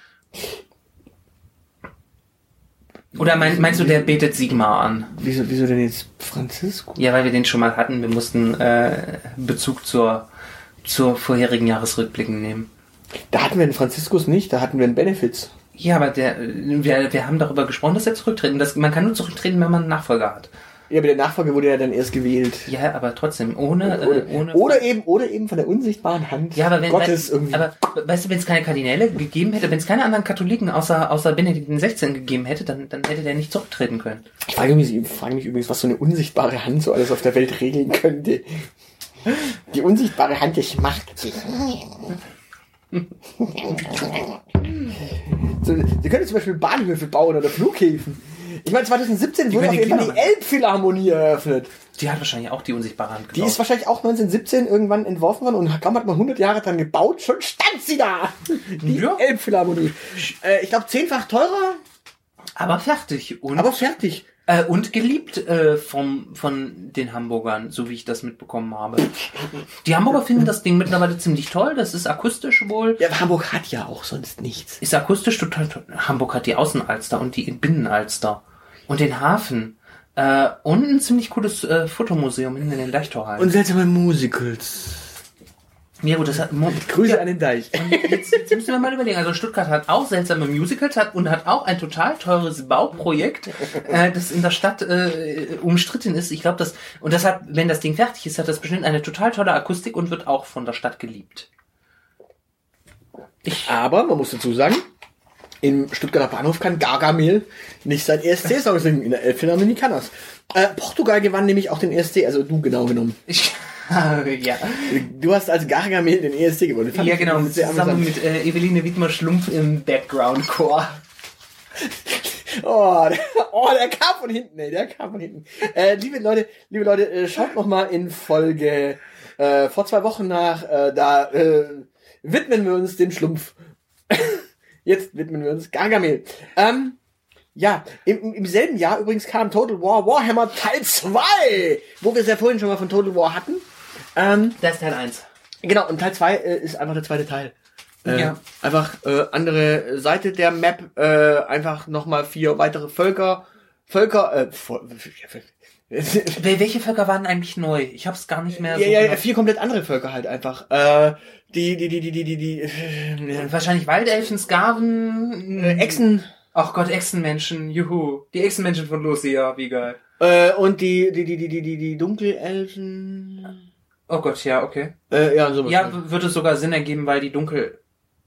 Oder mein, meinst du, der betet Sigmar an? Wieso, wieso denn jetzt Franziskus? Ja, weil wir den schon mal hatten. Wir mussten äh, Bezug zur, zur vorherigen Jahresrückblicken nehmen. Da hatten wir einen Franziskus nicht, da hatten wir einen Benefits. Ja, aber der, wir, wir haben darüber gesprochen, dass er zurücktreten. Das, man kann nur zurücktreten, wenn man einen Nachfolger hat. Ja, aber der Nachfolger wurde ja dann erst gewählt. Ja, aber trotzdem, ohne... Oder, äh, ohne oder eben oder eben von der unsichtbaren Hand ja, aber wenn, Gottes weil, irgendwie. Aber weißt du, wenn es keine Kardinäle gegeben hätte, wenn es keine anderen Katholiken außer, außer Benedikt der Sechzehnte gegeben hätte, dann, dann hätte der nicht zurücktreten können. Ich frage mich, ich frage mich übrigens, was so eine unsichtbare Hand so alles auf der Welt regeln könnte. Die unsichtbare Hand des Machts. So, sie können zum Beispiel Bahnhöfe bauen oder Flughäfen. Ich meine, zwanzig siebzehn wurde auf jeden Fall die Elbphilharmonie eröffnet. Die hat wahrscheinlich auch die unsichtbare Hand gebaut. Die ist wahrscheinlich auch neunzehnhundertsiebzehn irgendwann entworfen worden und kaum hat man hundert Jahre dran gebaut, schon stand sie da. Die ja. Elbphilharmonie. Äh, ich glaube, zehnfach teurer. Aber fertig. Und, aber fertig. Äh, und geliebt äh, vom, von den Hamburgern, so wie ich das mitbekommen habe. Die Hamburger finden das Ding mittlerweile ziemlich toll. Das ist akustisch wohl. Ja, Hamburg hat ja auch sonst nichts. Ist akustisch total toll. Hamburg hat die Außenalster und die Binnenalster. Und den Hafen. Äh, und ein ziemlich cooles äh, Fotomuseum hinten in den Deichtorhallen. Und seltsame Musicals. Ja gut, das hat... Mo- Grüße ja. an den Deich. Und jetzt, jetzt müssen wir mal überlegen. Also Stuttgart hat auch seltsame Musicals hat und hat auch ein total teures Bauprojekt, äh, das in der Stadt äh, umstritten ist. Ich glaube, das... Und deshalb, wenn das Ding fertig ist, hat das bestimmt eine total tolle Akustik und wird auch von der Stadt geliebt. Ich Aber, man muss dazu sagen, im Stuttgarter Bahnhof kann Gargamel nicht sein E S C-Song singen. In der Elbphilharmonie kann das. Äh, Portugal gewann nämlich auch den E S C, also du genau genommen. Ich... ja. Du hast als Gargamel den E S C gewonnen. Ja, genau. Zusammen mit äh, Eveline Wittmer-Schlumpf im Background-Chor. Oh, der, oh, der kam von hinten, ey, der kam von hinten. Äh, liebe Leute, liebe Leute, äh, schaut noch mal in Folge äh, vor zwei Wochen nach. Äh, da äh, widmen wir uns dem Schlumpf. Jetzt widmen wir uns Gargamel. Ähm, ja, im, im selben Jahr übrigens kam Total War Warhammer Teil zwei, wo wir es ja vorhin schon mal von Total War hatten. Ähm, Das ist Teil eins. Genau, und Teil zwei äh, ist einfach der zweite Teil. Äh, Ja. Einfach äh, andere Seite der Map, äh, einfach nochmal vier weitere Völker, Völker, äh, Vo- Wel- Welche Völker waren eigentlich neu? Ich hab's gar nicht mehr so... ja, ja, ja, genau- vier komplett andere Völker halt einfach. Äh, die, die, die, die, die, die, die, äh, Wahrscheinlich Waldelfen, Skaven... äh, Echsen, Ach Gott, Echsenmenschen, juhu. Die Echsenmenschen von Lucia, wie geil. äh, und die, die, die, die, die, die, die Dunkelelfen, Oh Gott, ja, okay. äh, ja, sowas. Ja, w- würde es sogar Sinn ergeben, weil die Dunkelelfen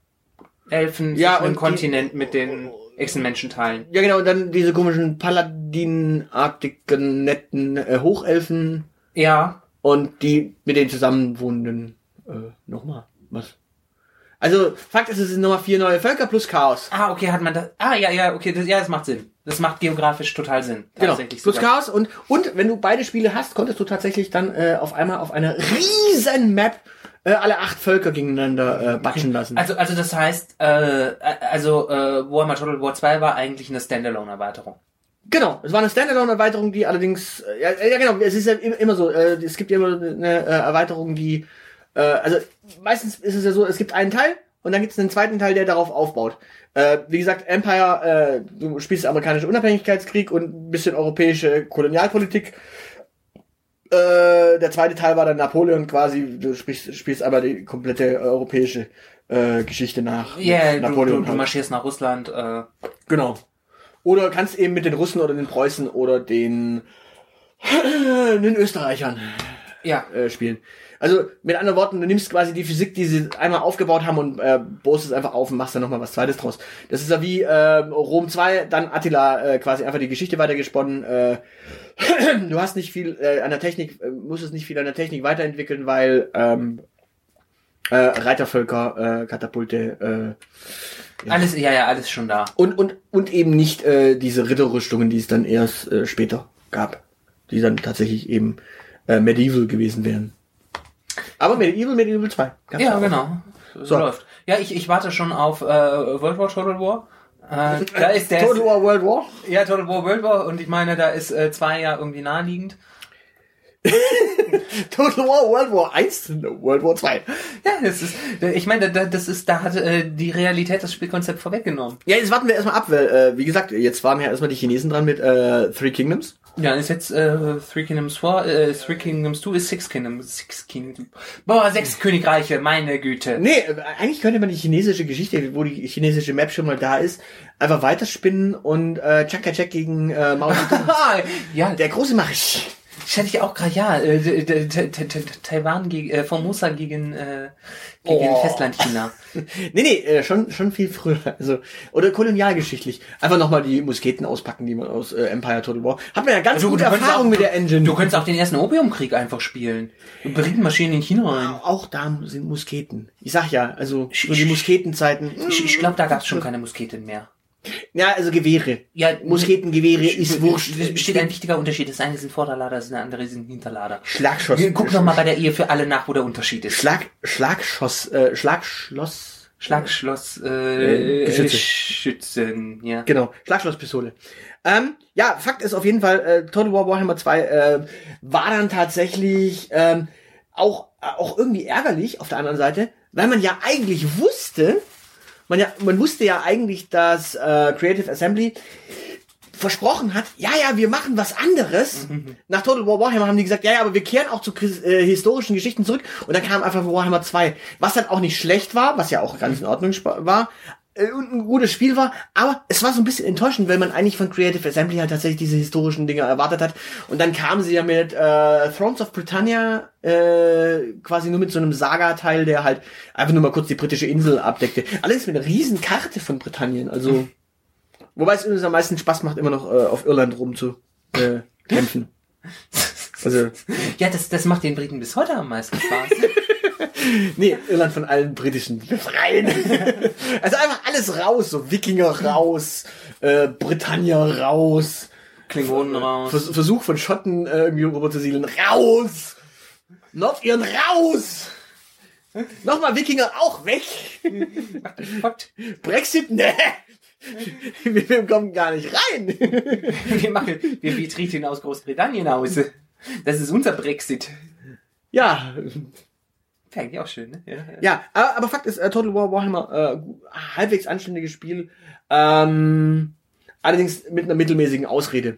Ja, sich einen und die- Kontinent mit den Echsenmenschen teilen. Ja, genau, und dann diese komischen Paladin-artigen, netten äh, Hochelfen Ja, und die mit den zusammenwohnenden, äh, nochmal, was? Also, Fakt ist, es sind nochmal vier neue Völker plus Chaos. ah, okay, hat man das... Ah, ja, ja, okay, das, ja, das macht Sinn. Das macht geografisch total Sinn. Genau, Tatsächlich plus sogar. Chaos und, und wenn du beide Spiele hast, konntest du tatsächlich dann äh, auf einmal auf einer riesen Map äh, alle acht Völker gegeneinander äh, batschen lassen. Also, also das heißt, äh, also äh, Warhammer Total War zwei war eigentlich eine Standalone-Erweiterung. Genau, es war eine Standalone-Erweiterung, die allerdings, äh, ja, ja genau, es ist ja im- immer so, äh, es gibt ja immer eine äh, Erweiterung, die, äh, also meistens ist es ja so, es gibt einen Teil und dann gibt es einen zweiten Teil, der darauf aufbaut. Äh, wie gesagt, Empire, äh, du spielst amerikanischen Unabhängigkeitskrieg und ein bisschen europäische Kolonialpolitik. Äh, der zweite Teil war dann Napoleon quasi, du spielst, spielst aber die komplette europäische äh, Geschichte nach. Ja, yeah, mit du, Napoleon du, du halt. marschierst nach Russland. Äh, Genau. Oder kannst eben mit den Russen oder den Preußen oder den, den Österreichern ja. äh, spielen. Also mit anderen Worten, du nimmst quasi die Physik, die sie einmal aufgebaut haben und äh, bohrst es einfach auf und machst dann nochmal was Zweites draus. Das ist ja wie äh, Rom zwei, dann Attila äh, quasi einfach die Geschichte weitergesponnen. Äh, du hast nicht viel äh, an der Technik, äh, musstest nicht viel an der Technik weiterentwickeln, weil ähm, äh, Reitervölker, äh, Katapulte, äh, ja. Alles, ja, ja, alles schon da. Und, und, und eben nicht äh, diese Ritterrüstungen, die es dann erst äh, später gab. Die dann tatsächlich eben äh, Medieval gewesen wären. Aber Medieval, Medieval zwei. Gab's Ja, auch. genau. So, So. läuft. Ja, ich, ich warte schon auf äh, World War Total War. Äh, da ist der Total War World War? Ja, Total War World War und ich meine, da ist äh, zwei ja irgendwie naheliegend. Total War, World War eins, World War zwei. Ja, das ist, ich meine, da, das ist, da hat äh, die Realität das Spielkonzept vorweggenommen. Ja, jetzt warten wir erstmal ab, weil, äh, wie gesagt, jetzt waren ja erstmal die Chinesen dran mit äh, Three Kingdoms. Ja, ist jetzt äh, Three Kingdoms vor, äh, Three Kingdoms two ist Six Kingdoms, Six Kingdoms. Boah, sechs Königreiche, meine Güte. Nee, eigentlich könnte man die chinesische Geschichte, wo die chinesische Map schon mal da ist, einfach weiterspinnen und äh, Chiang Kai-shek gegen äh, Mao Zedong. Ja, Der große Marsch. das hätte ich auch gerade, ja, äh, d- d- d- d- d- Taiwan gegen, äh, Formosa gegen, äh, gegen Oh. Festlandchina. Nee, nee, äh, schon schon viel früher. Also, oder kolonialgeschichtlich. Einfach nochmal die Musketen auspacken, die man aus äh, Empire Total War. Hat man ja ganz Du- gute du könntest Erfahrung auch- mit der Engine. Du könntest auch den ersten Opiumkrieg einfach spielen. Britenmaschinen in China rein. Auch da sind Musketen. Ich sag ja, also so die Sch- Musketenzeiten. Ich, ich glaube, da gab es schon keine Musketen mehr. Ja, also Gewehre. Ja, Musketengewehre ist wurscht. Es besteht ein wichtiger Unterschied. Das eine sind Vorderlader, das andere sind Hinterlader. Schlagschoss. Guck noch mal bei der Ehe für alle nach, wo der Unterschied ist. Schlag, Schlagschoss, äh, Schlagschloss. Schlagschloss, Äh, äh, Geschütze. Schützen, ja. Genau, Schlagschlosspistole. Ähm, ja, Fakt ist auf jeden Fall, äh, Total War Warhammer zwei äh, war dann tatsächlich ähm, auch, auch irgendwie ärgerlich auf der anderen Seite, weil man ja eigentlich wusste, man ja, man wusste ja eigentlich, dass äh, Creative Assembly versprochen hat, ja, ja, wir machen was anderes. Nach Total War Warhammer haben die gesagt, ja, ja, aber wir kehren auch zu äh, historischen Geschichten zurück. Und dann kam einfach Warhammer zwei, was dann auch nicht schlecht war, was ja auch ganz in Ordnung spa- war, äh, und ein gutes Spiel war, aber es war so ein bisschen enttäuschend, weil man eigentlich von Creative Assembly halt tatsächlich diese historischen Dinge erwartet hat. Und dann kamen sie ja mit äh, Thrones of Britannia, äh, quasi nur mit so einem Saga-Teil, der halt einfach nur mal kurz die britische Insel abdeckte. Alles mit einer riesen Karte von Britannien, also wobei es uns am meisten Spaß macht, immer noch äh, auf Irland rum zu äh, kämpfen. Also, Ja, das, das macht den Briten bis heute am meisten Spaß. nee, Irland von allen britischen befreien. Also einfach alles raus, so Wikinger raus, äh, Britannier raus, Klingonen raus. Vers Versuch von Schotten äh, irgendwie rüber zu siedeln, raus! Nordirren raus! Nochmal Wikinger auch weg! Gott, Brexit, ne! Wir, wir kommen gar nicht rein! wir machen, wir, wir treten aus Großbritannien aus. Das ist unser Brexit. Ja, Wäre eigentlich auch schön, ne? Ja, ja. ja, aber, aber Fakt ist, äh, Total War Warhammer, äh, halbwegs anständiges Spiel, ähm, allerdings mit einer mittelmäßigen Ausrede.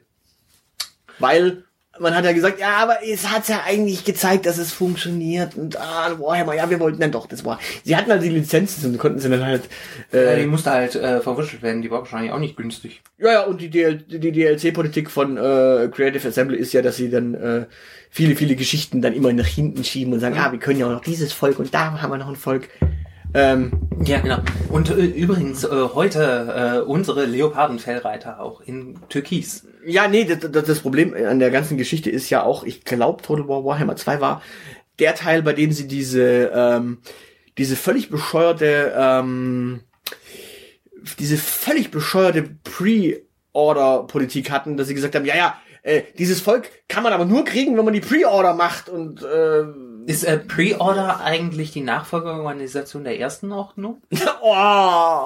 Weil man hat ja gesagt, ja, aber es hat ja eigentlich gezeigt, dass es funktioniert und ah, Warhammer, ja, wir wollten dann doch das war. Sie hatten halt die Lizenzen und konnten sie dann halt Ja, äh, die musste halt äh, verwurschtelt werden, die war wahrscheinlich auch nicht günstig. ja, ja, und die, D L die D L C-Politik von äh, Creative Assembly ist ja, dass sie dann äh, viele, viele Geschichten dann immer nach hinten schieben und sagen, ah, wir können ja auch noch dieses Volk und da haben wir noch ein Volk. Ähm, Ja, genau. Und äh, übrigens, äh, heute äh, unsere Leopardenfellreiter auch in Türkis. ja, nee, das, das, das Problem an der ganzen Geschichte ist ja auch, ich glaube, Total War Warhammer zwei war der Teil, bei dem sie diese, ähm, diese völlig bescheuerte, ähm, diese völlig bescheuerte Pre-Order-Politik hatten, dass sie gesagt haben, ja, ja, äh, dieses Volk kann man aber nur kriegen, wenn man die Pre-Order macht und äh, Ist äh, Pre-Order eigentlich die Nachfolgeorganisation der ersten Ordnung? oh.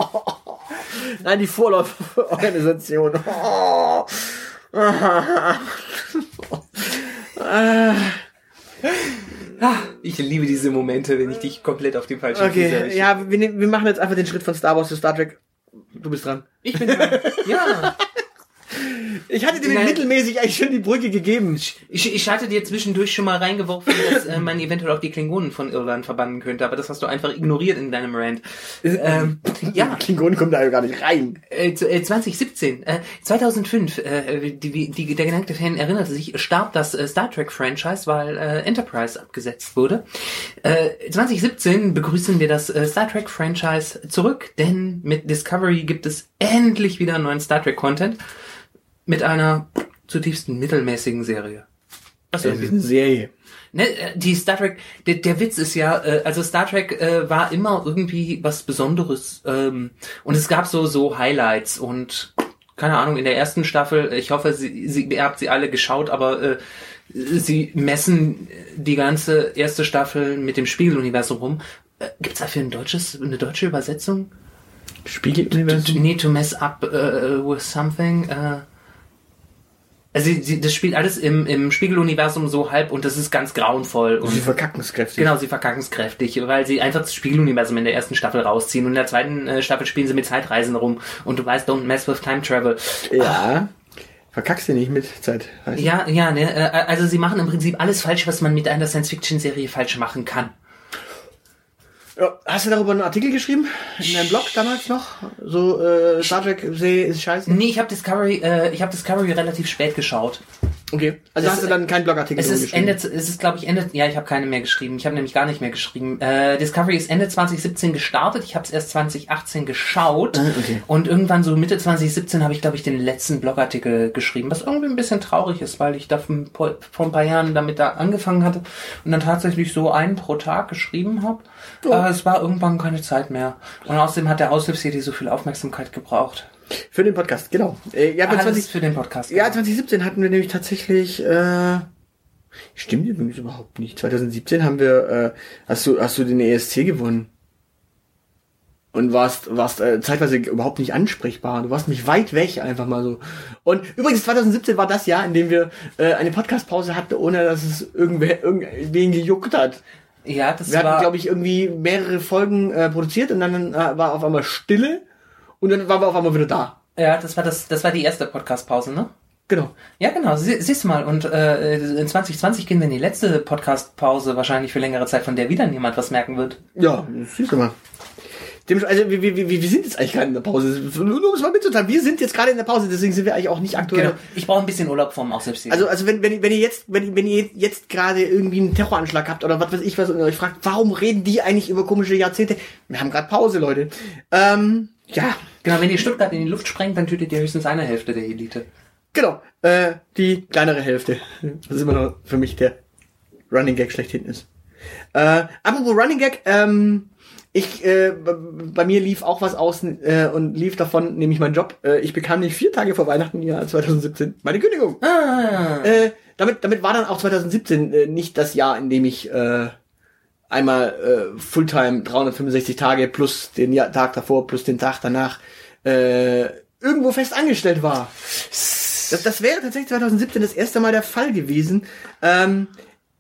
Nein, die Vorläuferorganisation. Oh. Ich liebe diese Momente, wenn ich dich komplett auf dem falschen Fuß Okay, erwische. ja, wir, nehmen- wir machen jetzt einfach den Schritt von Star Wars zu Star Trek. Du bist dran. Ich bin dran. Ja. Ich hatte dir Nein. mittelmäßig eigentlich schon die Brücke gegeben. Ich, ich hatte dir zwischendurch schon mal reingeworfen, dass äh, man eventuell auch die Klingonen von Irland verbannen könnte, aber das hast du einfach ignoriert in deinem Rant. Ähm, ja, Klingonen kommen da ja gar nicht rein. äh, z- äh, zwanzig siebzehn, äh, zweitausendfünf, äh, die, die, der geneigte Fan erinnerte sich, starb das äh, Star Trek Franchise, weil äh, Enterprise abgesetzt wurde. Äh, zwanzig siebzehn begrüßen wir das äh, Star Trek Franchise zurück, denn mit Discovery gibt es endlich wieder neuen Star Trek Content mit einer zutiefst mittelmäßigen Serie. Was Das ist eine Serie. Ne, äh, die Star Trek, der, der Witz ist ja, äh, also Star Trek äh, war immer irgendwie was Besonderes ähm, und es gab so so Highlights und keine Ahnung, in der ersten Staffel, ich hoffe, sie, sie, ihr habt sie alle geschaut, aber äh, sie messen die ganze erste Staffel mit dem Spiegeluniversum rum. Äh, gibt's dafür ein deutsches, eine deutsche Übersetzung? Spiegeluniversum? To need to mess up uh, with something. Uh, Also sie, sie, das spielt alles im, im Spiegeluniversum so halb und das ist ganz grauenvoll. Und sie verkacken es kräftig. Genau, sie verkacken es kräftig, weil sie einfach das Spiegeluniversum in der ersten Staffel rausziehen und in der zweiten äh, Staffel spielen sie mit Zeitreisen rum und du weißt, don't mess with time travel. Ja, verkackst du nicht mit Zeitreisen. Ja, ja, ne, äh, also sie machen im Prinzip alles falsch, was man mit einer Science-Fiction-Serie falsch machen kann. Ja, hast du darüber einen Artikel geschrieben? In deinem Blog damals noch? So, äh, Star Trek-Serie ist scheiße? Nee, ich habe Discovery, äh, ich habe Discovery relativ spät geschaut. Okay, also Es hast du ist- dann keinen Blogartikel Es darüber ist geschrieben? Ende, es ist glaube ich Ende, ja, ich habe keine mehr geschrieben. Ich habe nämlich gar nicht mehr geschrieben. Äh, Discovery ist Ende zwanzig siebzehn gestartet. Ich habe es erst zwanzig achtzehn geschaut. Ah, okay. Und irgendwann so Mitte zwanzig siebzehn habe ich glaube ich den letzten Blogartikel geschrieben, was irgendwie ein bisschen traurig ist, weil ich da vor, vor ein paar Jahren damit da angefangen hatte und dann tatsächlich so einen pro Tag geschrieben habe. Oh. Aber es war irgendwann keine Zeit mehr. Und außerdem hat der Aushilfs-C D so viel Aufmerksamkeit gebraucht. Für den Podcast, genau. Äh, ja, bei Alles zwanzig, für den Podcast. ja, zwanzig siebzehn hatten wir nämlich tatsächlich, äh, stimmt übrigens überhaupt nicht. zwanzig siebzehn haben wir, äh, hast du, hast du den E S C gewonnen. Und warst, warst äh, zeitweise überhaupt nicht ansprechbar. Du warst mich weit weg, einfach mal so. Und übrigens, zwanzig siebzehn war das Jahr, in dem wir äh, eine Podcast-Pause hatten, ohne dass es irgendwer, irgendwen gejuckt hat. Ja, das Wir war... hatten, glaube ich, irgendwie mehrere Folgen äh, produziert und dann äh, war auf einmal Stille und dann waren wir auf einmal wieder da. Ja, das war das, das war die erste Podcast-Pause, ne? Genau. Ja, genau. Sie, siehst du mal. Und äh, in zwanzig zwanzig gehen wir in die letzte Podcast-Pause wahrscheinlich für längere Zeit, von der wieder niemand was merken wird. Ja, siehst du mal. Dem, also wir, wir, wir, wir sind jetzt eigentlich gerade in der Pause. Nur um es mal mitzuteilen, wir sind jetzt gerade in der Pause, deswegen sind wir eigentlich auch nicht aktuell. Genau. Ich brauche ein bisschen Urlaub vom Aushilfs-C D. Also, also wenn, wenn, wenn ihr jetzt, wenn, wenn ihr jetzt gerade irgendwie einen Terroranschlag habt oder was weiß ich was und euch fragt, warum reden die eigentlich über komische Jahrzehnte? Wir haben gerade Pause, Leute. Ähm, ja, Genau, wenn ihr Stuttgart in die Luft sprengt, dann tötet ihr höchstens eine Hälfte der Elite. genau. Äh, die kleinere Hälfte. Das ist immer noch für mich der Running Gag schlechthin ist. Äh, apropos Running Gag, ähm, ich, äh, b- bei mir lief auch was aus äh, und lief davon, nämlich mein Job. Äh, ich bekam nicht vier Tage vor Weihnachten im Jahr zwanzig siebzehn meine Kündigung. Ah. Äh, damit, damit war dann auch zwanzig siebzehn äh, nicht das Jahr, in dem ich äh, einmal äh, Fulltime dreihundertfünfundsechzig Tage plus den Jahr, Tag davor plus den Tag danach äh, irgendwo fest angestellt war. Das, das wäre tatsächlich zwanzig siebzehn das erste Mal der Fall gewesen. Ähm,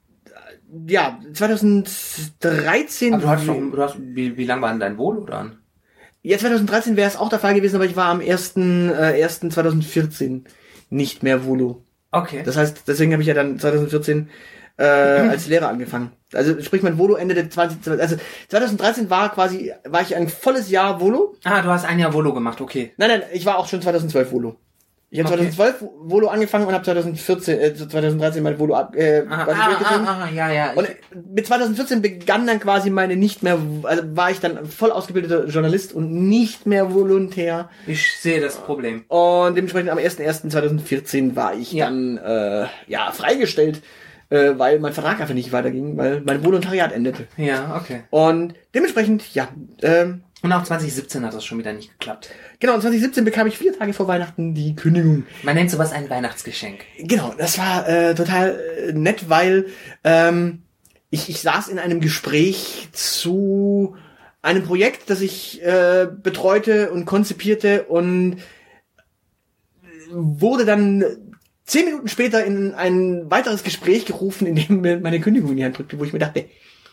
ja, zwanzig dreizehn... Aber du hast schon, du hast, wie, wie lang war denn dein Volo dann? Ja, zwanzig dreizehn wäre es auch der Fall gewesen, aber ich war am ersten äh, ersten zwanzig vierzehn nicht mehr Volo. Okay. Das heißt, deswegen habe ich ja dann zwanzig vierzehn äh, als Lehrer angefangen. Also sprich, mein Volo endete zwanzig, also zwanzig dreizehn war quasi, war ich ein volles Jahr Volo. Ah, du hast ein Jahr Volo gemacht, okay. Nein, nein, ich war auch schon zwanzig zwölf Volo. Ich habe Okay. zwanzig zwölf Volo angefangen und habe zwanzig vierzehn, äh, zwanzig dreizehn mein Volo ab, äh, Ah, quasi ah, durchgezogen. ah, ah, ja, ja. Und mit zwanzig vierzehn begann dann quasi meine nicht mehr, also war ich dann voll ausgebildeter Journalist und nicht mehr Volontär. Ich, ich sehe das Problem. Und dementsprechend am ersten ersten zweitausendvierzehn war ich Ja. dann äh, ja freigestellt, äh, weil mein Vertrag einfach nicht weiterging, weil mein Volontariat endete. Ja, okay. Und dementsprechend, ja, ähm, Und auch zwanzig siebzehn hat das schon wieder nicht geklappt. genau, und zwanzig siebzehn bekam ich vier Tage vor Weihnachten die Kündigung. Man nennt sowas ein Weihnachtsgeschenk. Genau, das war äh, total äh, nett, weil ähm, ich, ich saß in einem Gespräch zu einem Projekt, das ich äh, betreute und konzipierte und wurde dann zehn Minuten später in ein weiteres Gespräch gerufen, in dem mir meine Kündigung in die Hand drückte, wo ich mir dachte,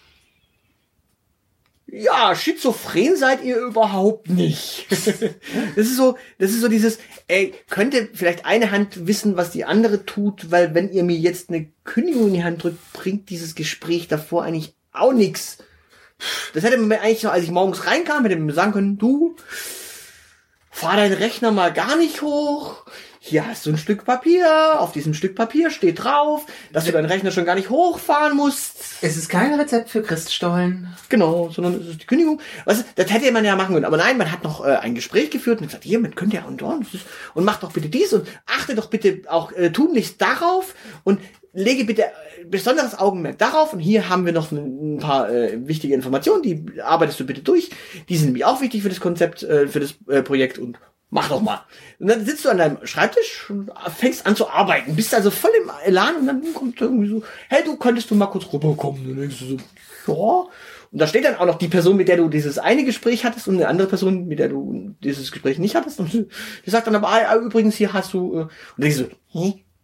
ja, schizophren seid ihr überhaupt nicht. Das ist so, das ist so dieses, ey, könnte vielleicht eine Hand wissen, was die andere tut, weil wenn ihr mir jetzt eine Kündigung in die Hand drückt, bringt dieses Gespräch davor eigentlich auch nichts. Das hätte man mir eigentlich noch, als ich morgens reinkam, hätte man mir sagen können, du, fahr deinen Rechner mal gar nicht hoch. Hier hast du ein Stück Papier. Auf diesem Stück Papier steht drauf, dass du deinen Rechner schon gar nicht hochfahren musst. Es ist kein Rezept für Christstollen. Genau, sondern es ist die Kündigung. Was, das hätte man ja machen können. Aber nein, man hat noch äh, ein Gespräch geführt und gesagt, hier, man könnte ja und und und macht doch bitte dies und achte doch bitte auch äh, tunlichst darauf und lege bitte äh, besonderes Augenmerk darauf. Und hier haben wir noch ein, ein paar äh, wichtige Informationen, die arbeitest du bitte durch. Die sind nämlich auch wichtig für das Konzept, äh, für das äh, Projekt und mach doch mal. Und dann sitzt du an deinem Schreibtisch und fängst an zu arbeiten. Bist also voll im Elan und dann kommt irgendwie so, hey, du könntest du mal kurz rüberkommen. Und dann denkst du so, ja. Und da steht dann auch noch die Person, mit der du dieses eine Gespräch hattest und eine andere Person, mit der du dieses Gespräch nicht hattest. Und die sagt dann aber, ah, übrigens, hier hast du, äh, und denkst du so, hä?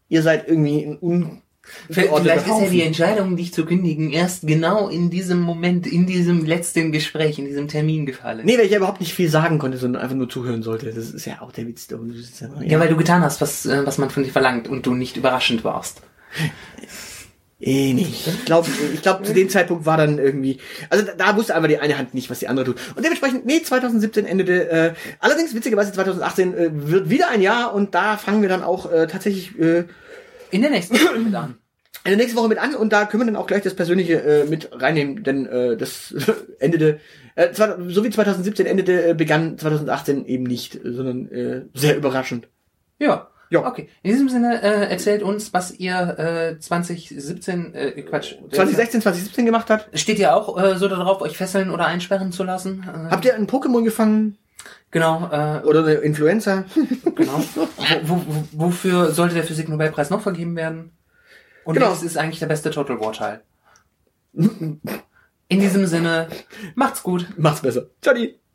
ihr seid irgendwie ein un Vielleicht ist ja die Entscheidung, dich zu kündigen, erst genau in diesem Moment, in diesem letzten Gespräch, in diesem Termin gefallen. Nee, weil ich ja überhaupt nicht viel sagen konnte, sondern einfach nur zuhören sollte. Das ist ja auch der Witz. Der ja, ja, weil du getan hast, was, was man von dir verlangt und du nicht überraschend warst. Eh nicht. Ich glaube, ich glaub, zu dem Zeitpunkt war dann irgendwie, also da, da wusste einfach die eine Hand nicht, was die andere tut. Und dementsprechend, nee, zwanzig siebzehn endete, äh, allerdings witzigerweise zwanzig achtzehn äh, wird wieder ein Jahr und da fangen wir dann auch äh, tatsächlich äh, in der nächsten Woche mit an. In der nächsten Woche mit an und da können wir dann auch gleich das Persönliche äh, mit reinnehmen, denn äh, das endete, äh, zwar, so wie zwanzig siebzehn endete, äh, begann zwanzig achtzehn eben nicht, sondern äh, sehr überraschend. Ja. Ja. Okay. In diesem Sinne äh, erzählt uns, was ihr äh, zwanzig siebzehn, äh, Quatsch. zwanzig sechzehn, zwanzig siebzehn gemacht hat. Steht ihr auch äh, so darauf, euch fesseln oder einsperren zu lassen? Äh, Habt ihr einen Pokémon gefangen? Genau. Äh, Oder eine Influenza? Genau. wo, wo, wofür sollte der Physik-Nobelpreis noch vergeben werden? Und genau. Das ist eigentlich der beste Total War-Teil. In diesem Sinne, macht's gut. Macht's besser. Ciao.